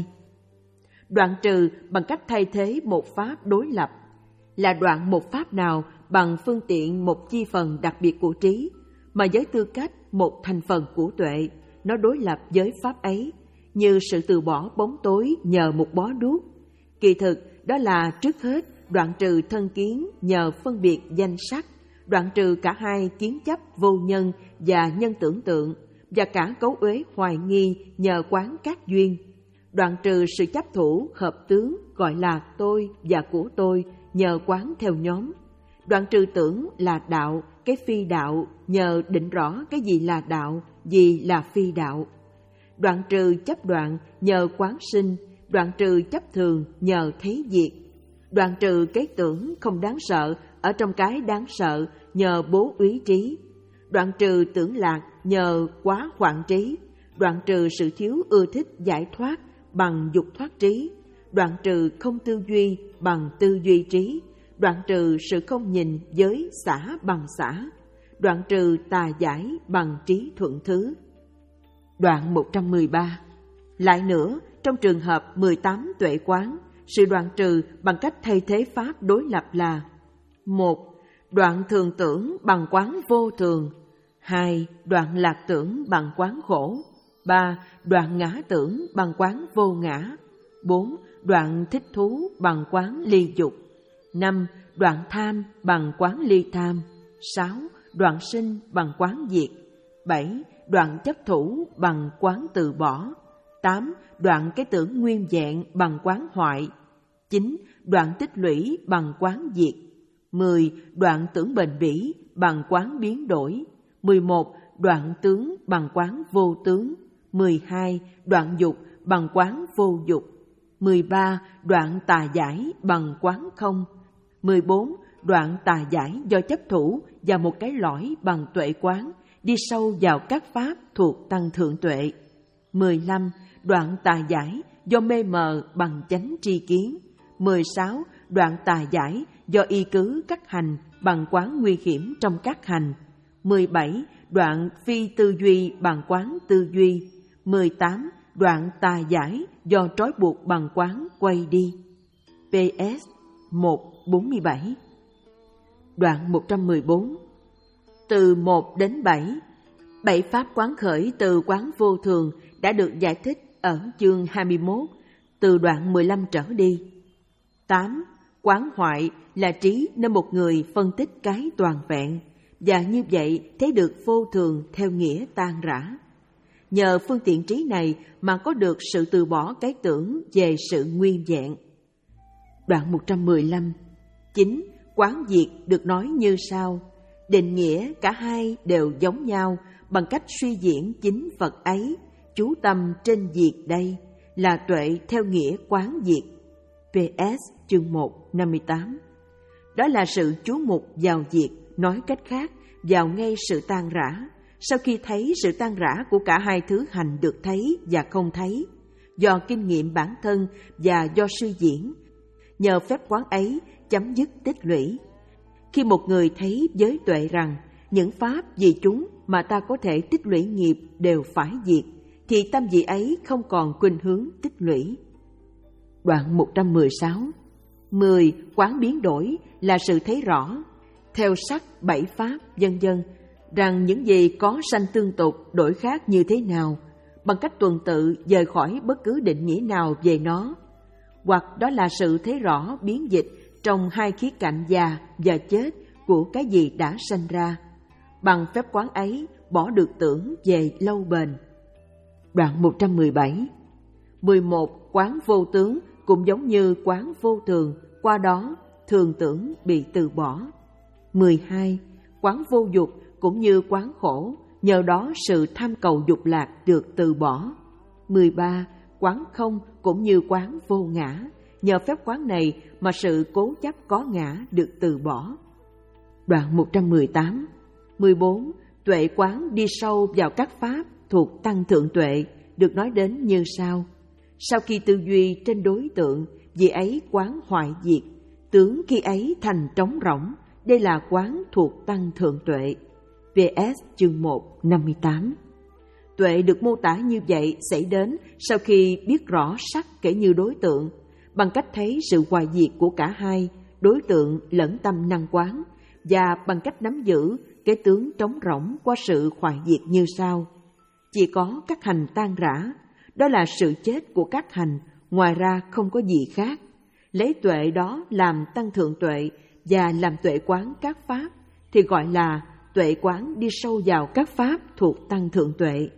Đoạn trừ bằng cách thay thế một pháp đối lập là đoạn một pháp nào bằng phương tiện một chi phần đặc biệt của trí, mà với tư cách một thành phần của tuệ, nó đối lập với pháp ấy, như sự từ bỏ bóng tối nhờ một bó đuốc. Kỳ thực, đó là trước hết đoạn trừ thân kiến nhờ phân biệt danh sắc, đoạn trừ cả hai kiến chấp vô nhân và nhân tưởng tượng, và cả cấu uế hoài nghi nhờ quán các duyên. Đoạn trừ sự chấp thủ hợp tướng gọi là tôi và của tôi nhờ quán theo nhóm. Đoạn trừ tưởng là đạo, cái phi đạo nhờ định rõ cái gì là đạo, gì là phi đạo. Đoạn trừ chấp đoạn nhờ quán sinh, đoạn trừ chấp thường nhờ thấy diệt. Đoạn trừ cái tưởng không đáng sợ ở trong cái đáng sợ nhờ bố úy trí. Đoạn trừ tưởng lạc nhờ quá hoạn trí. Đoạn trừ sự thiếu ưa thích giải thoát bằng dục thoát trí. Đoạn trừ không tư duy bằng tư duy trí. Đoạn trừ sự không nhìn với xả bằng xả. Đoạn trừ tà giải bằng trí thuận thứ. Đoạn một trăm mười ba. Lại nữa, trong trường hợp mười tám tuệ quán, sự đoạn trừ bằng cách thay thế pháp đối lập là: một. Đoạn thường tưởng bằng quán vô thường. Hai. Đoạn lạc tưởng bằng quán khổ. Ba. Đoạn ngã tưởng bằng quán vô ngã. Bốn. Đoạn thích thú bằng quán ly dục. Năm. Đoạn tham bằng quán ly tham. Sáu. Đoạn sinh bằng quán diệt. Bảy. Đoạn chấp thủ bằng quán từ bỏ. Tám. Đoạn cái tưởng nguyên vẹn bằng quán hoại. Chín. Đoạn tích lũy bằng quán diệt. Mười. Đoạn tưởng bền bỉ bằng quán biến đổi. Mười một. Đoạn tướng bằng quán vô tướng. Mười hai. Đoạn dục bằng quán vô dục. mười ba. Đoạn tà giải bằng quán không. mười bốn. Đoạn tà giải do chấp thủ và một cái lõi bằng tuệ quán, đi sâu vào các pháp thuộc tăng thượng tuệ. mười lăm. Đoạn tà giải do mê mờ bằng chánh tri kiến. mười sáu. Đoạn tà giải do y cứ các hành bằng quán nguy hiểm trong các hành. mười bảy. Đoạn phi tư duy bằng quán tư duy. mười tám. Đoạn tà giải do trói buộc bằng quán quay đi. pê ét một bốn mươi bảy. Đoạn một trăm mười bốn. Từ một đến bảy. Bảy pháp quán khởi từ quán vô thường đã được giải thích ở chương hai mươi mốt, từ đoạn mười lăm trở đi. tám. Quán hoại là trí nên một người phân tích cái toàn vẹn, và như vậy thấy được vô thường theo nghĩa tan rã. Nhờ phương tiện trí này mà có được sự từ bỏ cái tưởng về sự nguyên vẹn. Đoạn một trăm mười lăm. chín. Quán diệt được nói như sau: định nghĩa cả hai đều giống nhau bằng cách suy diễn chính Phật ấy, chú tâm trên diệt đây là tuệ theo nghĩa quán diệt. pê ét chương một năm mươi tám. Đó là sự chú mục vào diệt, nói cách khác, vào ngay sự tan rã, sau khi thấy sự tan rã của cả hai thứ hành được thấy và không thấy, do kinh nghiệm bản thân và do suy diễn. Nhờ phép quán ấy chấm dứt tích lũy. Khi một người thấy với tuệ rằng những pháp vì chúng mà ta có thể tích lũy nghiệp đều phải diệt, thì tâm vị ấy không còn khuynh hướng tích lũy. Đoạn một trăm mười sáu. mười. Quán biến đổi là sự thấy rõ, theo sắc bảy pháp, vân vân, rằng những gì có sanh tương tục đổi khác như thế nào, bằng cách tuần tự rời khỏi bất cứ định nghĩa nào về nó. Hoặc đó là sự thấy rõ biến dịch trong hai khía cạnh già và chết của cái gì đã sanh ra. Bằng phép quán ấy bỏ được tưởng về lâu bền. Đoạn một trăm mười bảy. mười một. Quán vô tướng cũng giống như quán vô thường, qua đó thường tưởng bị từ bỏ. mười hai. Quán vô dục cũng như quán khổ, nhờ đó sự tham cầu dục lạc được từ bỏ. mười ba. Quán không cũng như quán vô ngã, nhờ phép quán này mà sự cố chấp có ngã được từ bỏ. Đoạn một trăm mười tám. mười bốn. Tuệ quán đi sâu vào các pháp thuộc tăng thượng tuệ được nói đến như sau: sau khi tư duy trên đối tượng, vì ấy quán hoại diệt, tướng khi ấy thành trống rỗng, đây là quán thuộc tăng thượng tuệ. pê ét chương một năm mươi tám. Tuệ được mô tả như vậy xảy đến sau khi biết rõ sắc kể như đối tượng, bằng cách thấy sự hoại diệt của cả hai, đối tượng lẫn tâm năng quán, và bằng cách nắm giữ cái tướng trống rỗng qua sự hoại diệt như sau: chỉ có các hành tan rã, đó là sự chết của các hành, ngoài ra không có gì khác. Lấy tuệ đó làm tăng thượng tuệ và làm tuệ quán các pháp, thì gọi là tuệ quán đi sâu vào các pháp thuộc tăng thượng tuệ.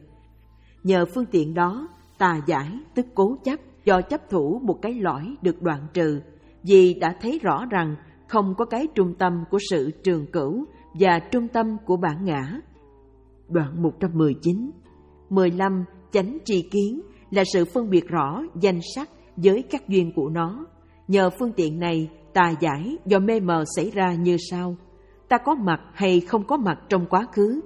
Nhờ phương tiện đó, tà giải tức cố chấp do chấp thủ một cái lõi được đoạn trừ, vì đã thấy rõ rằng không có cái trung tâm của sự trường cửu và trung tâm của bản ngã. Đoạn một trăm mười chín. mười lăm. Chánh tri kiến là sự phân biệt rõ danh sắc với các duyên của nó. Nhờ phương tiện này, tà giải do mê mờ xảy ra như sau: ta có mặt hay không có mặt trong quá khứ.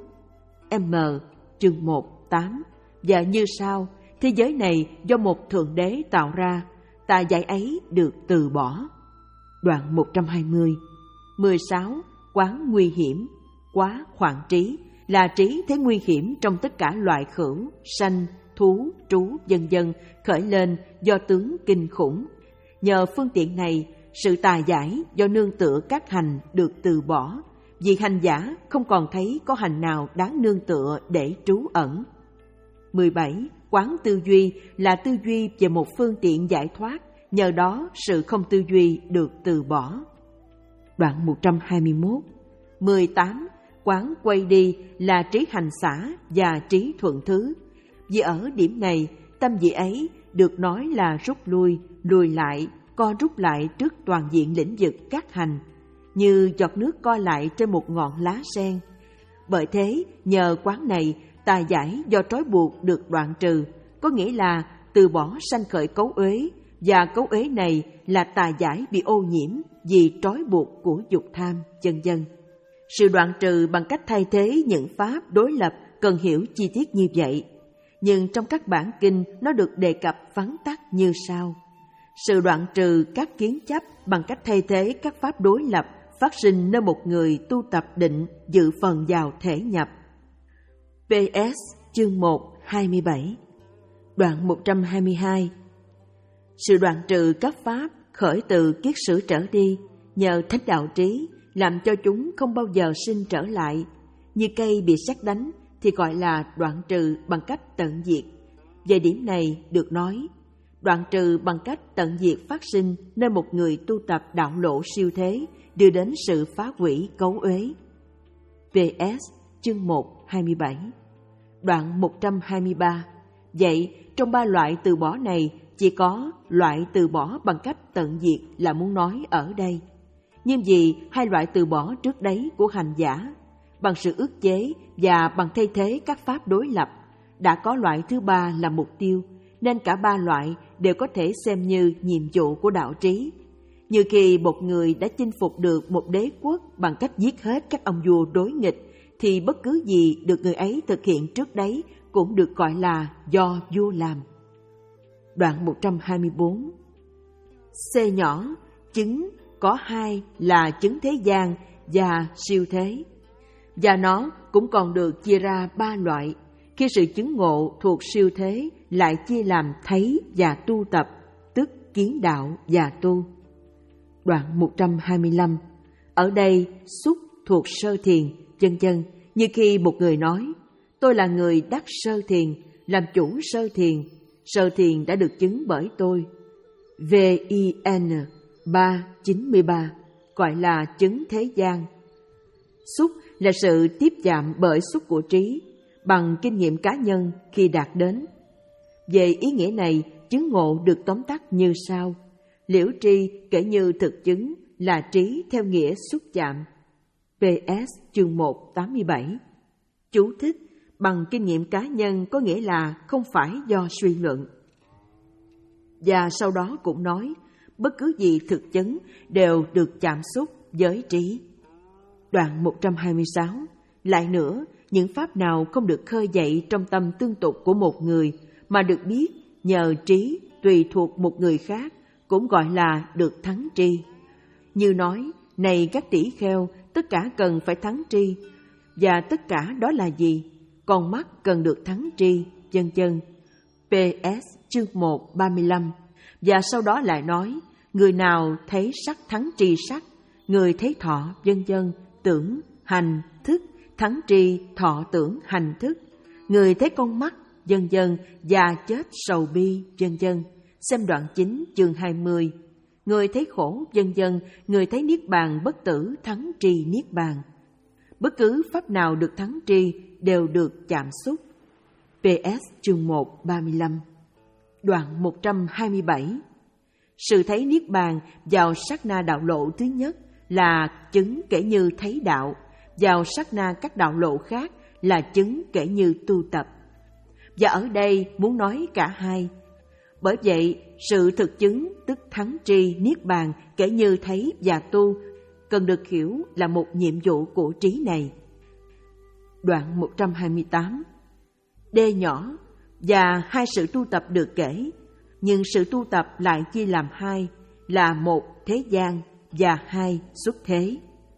M chương một tám. Và như sau: thế giới này do một thượng đế tạo ra, tà giải ấy được từ bỏ. Đoạn một trăm hai mươi. mười sáu. Quán nguy hiểm. Quá hoạn trí là trí thấy nguy hiểm trong tất cả loại khửu, sanh, thú, trú, vân vân khởi lên do tướng kinh khủng. Nhờ phương tiện này, sự tà giải do nương tựa các hành được từ bỏ, vì hành giả không còn thấy có hành nào đáng nương tựa để trú ẩn. mười bảy. Quán tư duy là tư duy về một phương tiện giải thoát, nhờ đó sự không tư duy được từ bỏ. Đoạn một trăm hai mươi mốt. mười tám. Quán quay đi là trí hành xả và trí thuận thứ. Vì ở điểm này, tâm vị ấy được nói là rút lui, lùi lại, co rút lại trước toàn diện lĩnh vực các hành, như giọt nước co lại trên một ngọn lá sen. Bởi thế, nhờ quán này, tà giải do trói buộc được đoạn trừ, có nghĩa là từ bỏ sanh khởi cấu uế, và cấu uế này là tà giải bị ô nhiễm vì trói buộc của dục tham, vân vân. Sự đoạn trừ bằng cách thay thế những pháp đối lập cần hiểu chi tiết như vậy, nhưng trong các bản kinh nó được đề cập vắn tắt như sau. Sự đoạn trừ các kiến chấp bằng cách thay thế các pháp đối lập phát sinh nơi một người tu tập định dự phần vào thể nhập. pê ét chương một hai mươi bảy. Đoạn một trăm hai mươi hai. Sự đoạn trừ các pháp khởi từ kiết sử trở đi nhờ thánh đạo trí làm cho chúng không bao giờ sinh trở lại. Như cây bị sét đánh thì gọi là đoạn trừ bằng cách tận diệt. Về điểm này được nói, đoạn trừ bằng cách tận diệt phát sinh nơi một người tu tập đạo lộ siêu thế đưa đến sự phá hủy cấu uế. pê ét chương một hai mươi bảy. Đoạn một trăm hai mươi ba. Vậy trong ba loại từ bỏ này chỉ có loại từ bỏ bằng cách tận diệt là muốn nói ở đây. Nhưng vì hai loại từ bỏ trước đấy của hành giả, bằng sự ức chế và bằng thay thế các pháp đối lập, đã có loại thứ ba là mục tiêu, nên cả ba loại đều có thể xem như nhiệm vụ của đạo trí. Như khi một người đã chinh phục được một đế quốc bằng cách giết hết các ông vua đối nghịch, thì bất cứ gì được người ấy thực hiện trước đấy cũng được gọi là do vua làm. Đoạn một trăm hai mươi bốn. C nhỏ, chứng có hai là chứng thế gian và siêu thế. Và nó cũng còn được chia ra ba loại, khi sự chứng ngộ thuộc siêu thế lại chia làm thấy và tu tập, tức kiến đạo và tu. Đoạn một trăm hai mươi lăm. Ở đây xúc thuộc sơ thiền, vân vân, như khi một người nói, tôi là người đắc sơ thiền, làm chủ sơ thiền, sơ thiền đã được chứng bởi tôi. vê i en ba chín mươi ba gọi là chứng thế gian. Xúc là sự tiếp chạm bởi xúc của trí bằng kinh nghiệm cá nhân khi đạt đến. Về ý nghĩa này, chứng ngộ được tóm tắt như sau. Liễu tri kể như thực chứng là trí theo nghĩa xúc chạm. pê ét chương một tám mươi bảy. Chú thích: bằng kinh nghiệm cá nhân có nghĩa là không phải do suy luận. Và sau đó cũng nói, bất cứ gì thực chứng đều được chạm xúc với trí. Đoạn một trăm hai mươi sáu. Lại nữa, những pháp nào không được khơi dậy trong tâm tương tục của một người mà được biết nhờ trí tùy thuộc một người khác cũng gọi là được thắng tri. Như nói, này các tỷ kheo, tất cả cần phải thắng tri. Và tất cả đó là gì? Con mắt cần được thắng tri, vân vân. pê ét chương một ba mươi lăm. Và sau đó lại nói, người nào thấy sắc thắng tri sắc, người thấy thọ, vân vân, tưởng, hành, thức, thắng tri, thọ, tưởng, hành, thức, người thấy con mắt, vân vân, và chết sầu bi, vân vân. Xem đoạn chín chương hai mươi. Người thấy khổ, vân vân, người thấy niết bàn bất tử, thắng tri niết bàn. Bất cứ pháp nào được thắng tri đều được chạm xúc. pê ét chương một ba mươi lăm. Đoạn một trăm hai mươi bảy. Sự thấy niết bàn vào sát na đạo lộ thứ nhất là chứng kể như thấy đạo, vào sát na các đạo lộ khác là chứng kể như tu tập. Và ở đây muốn nói cả hai. Bởi vậy, sự thực chứng tức thắng tri niết bàn kể như thấy và tu cần được hiểu là một nhiệm vụ của trí này. Đoạn một trăm hai mươi tám. D nhỏ, và hai sự tu tập được kể, nhưng sự tu tập lại chia làm hai, là một thế gian và hai xuất thế.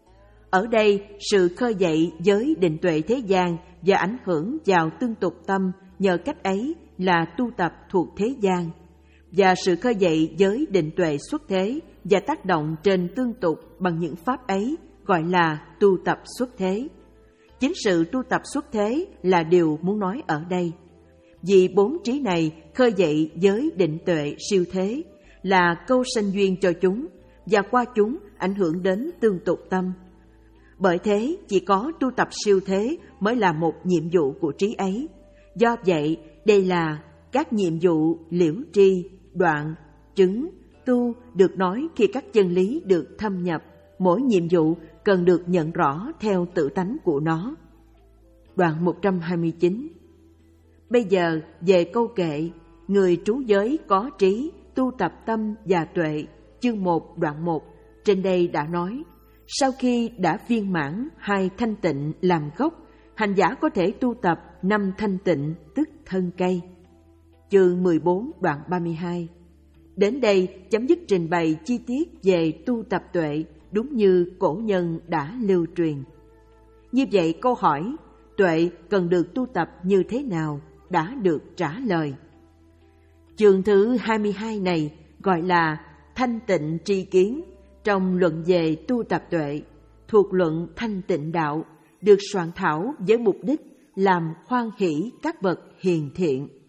Ở đây, sự khơi dậy với định tuệ thế gian và ảnh hưởng vào tương tục tâm nhờ cách ấy là tu tập thuộc thế gian, và sự khơi dậy với định tuệ xuất thế và tác động trên tương tục bằng những pháp ấy gọi là tu tập xuất thế. Chính sự tu tập xuất thế là điều muốn nói ở đây. Vì bốn trí này khơi dậy với định tuệ siêu thế là câu sanh duyên cho chúng, và qua chúng ảnh hưởng đến tương tục tâm. Bởi thế, chỉ có tu tập siêu thế mới là một nhiệm vụ của trí ấy. Do vậy, đây là các nhiệm vụ liễu tri, đoạn, chứng, tu được nói khi các chân lý được thâm nhập. Mỗi nhiệm vụ cần được nhận rõ theo tự tánh của nó. Đoạn một trăm hai mươi chín. Bây giờ về câu kệ, người trú giới có trí, tu tập tâm và tuệ, chương một đoạn một, trên đây đã nói, sau khi đã viên mãn hai thanh tịnh làm gốc, hành giả có thể tu tập năm thanh tịnh tức thân cây. Chương mười bốn đoạn ba mươi hai. Đến đây chấm dứt trình bày chi tiết về tu tập tuệ đúng như cổ nhân đã lưu truyền. Như vậy câu hỏi tuệ cần được tu tập như thế nào đã được trả lời. Chương thứ hai mươi hai này gọi là thanh tịnh tri kiến, trong luận về tu tập tuệ, thuộc luận thanh tịnh đạo, được soạn thảo với mục đích làm hoan hỷ các bậc hiền thiện.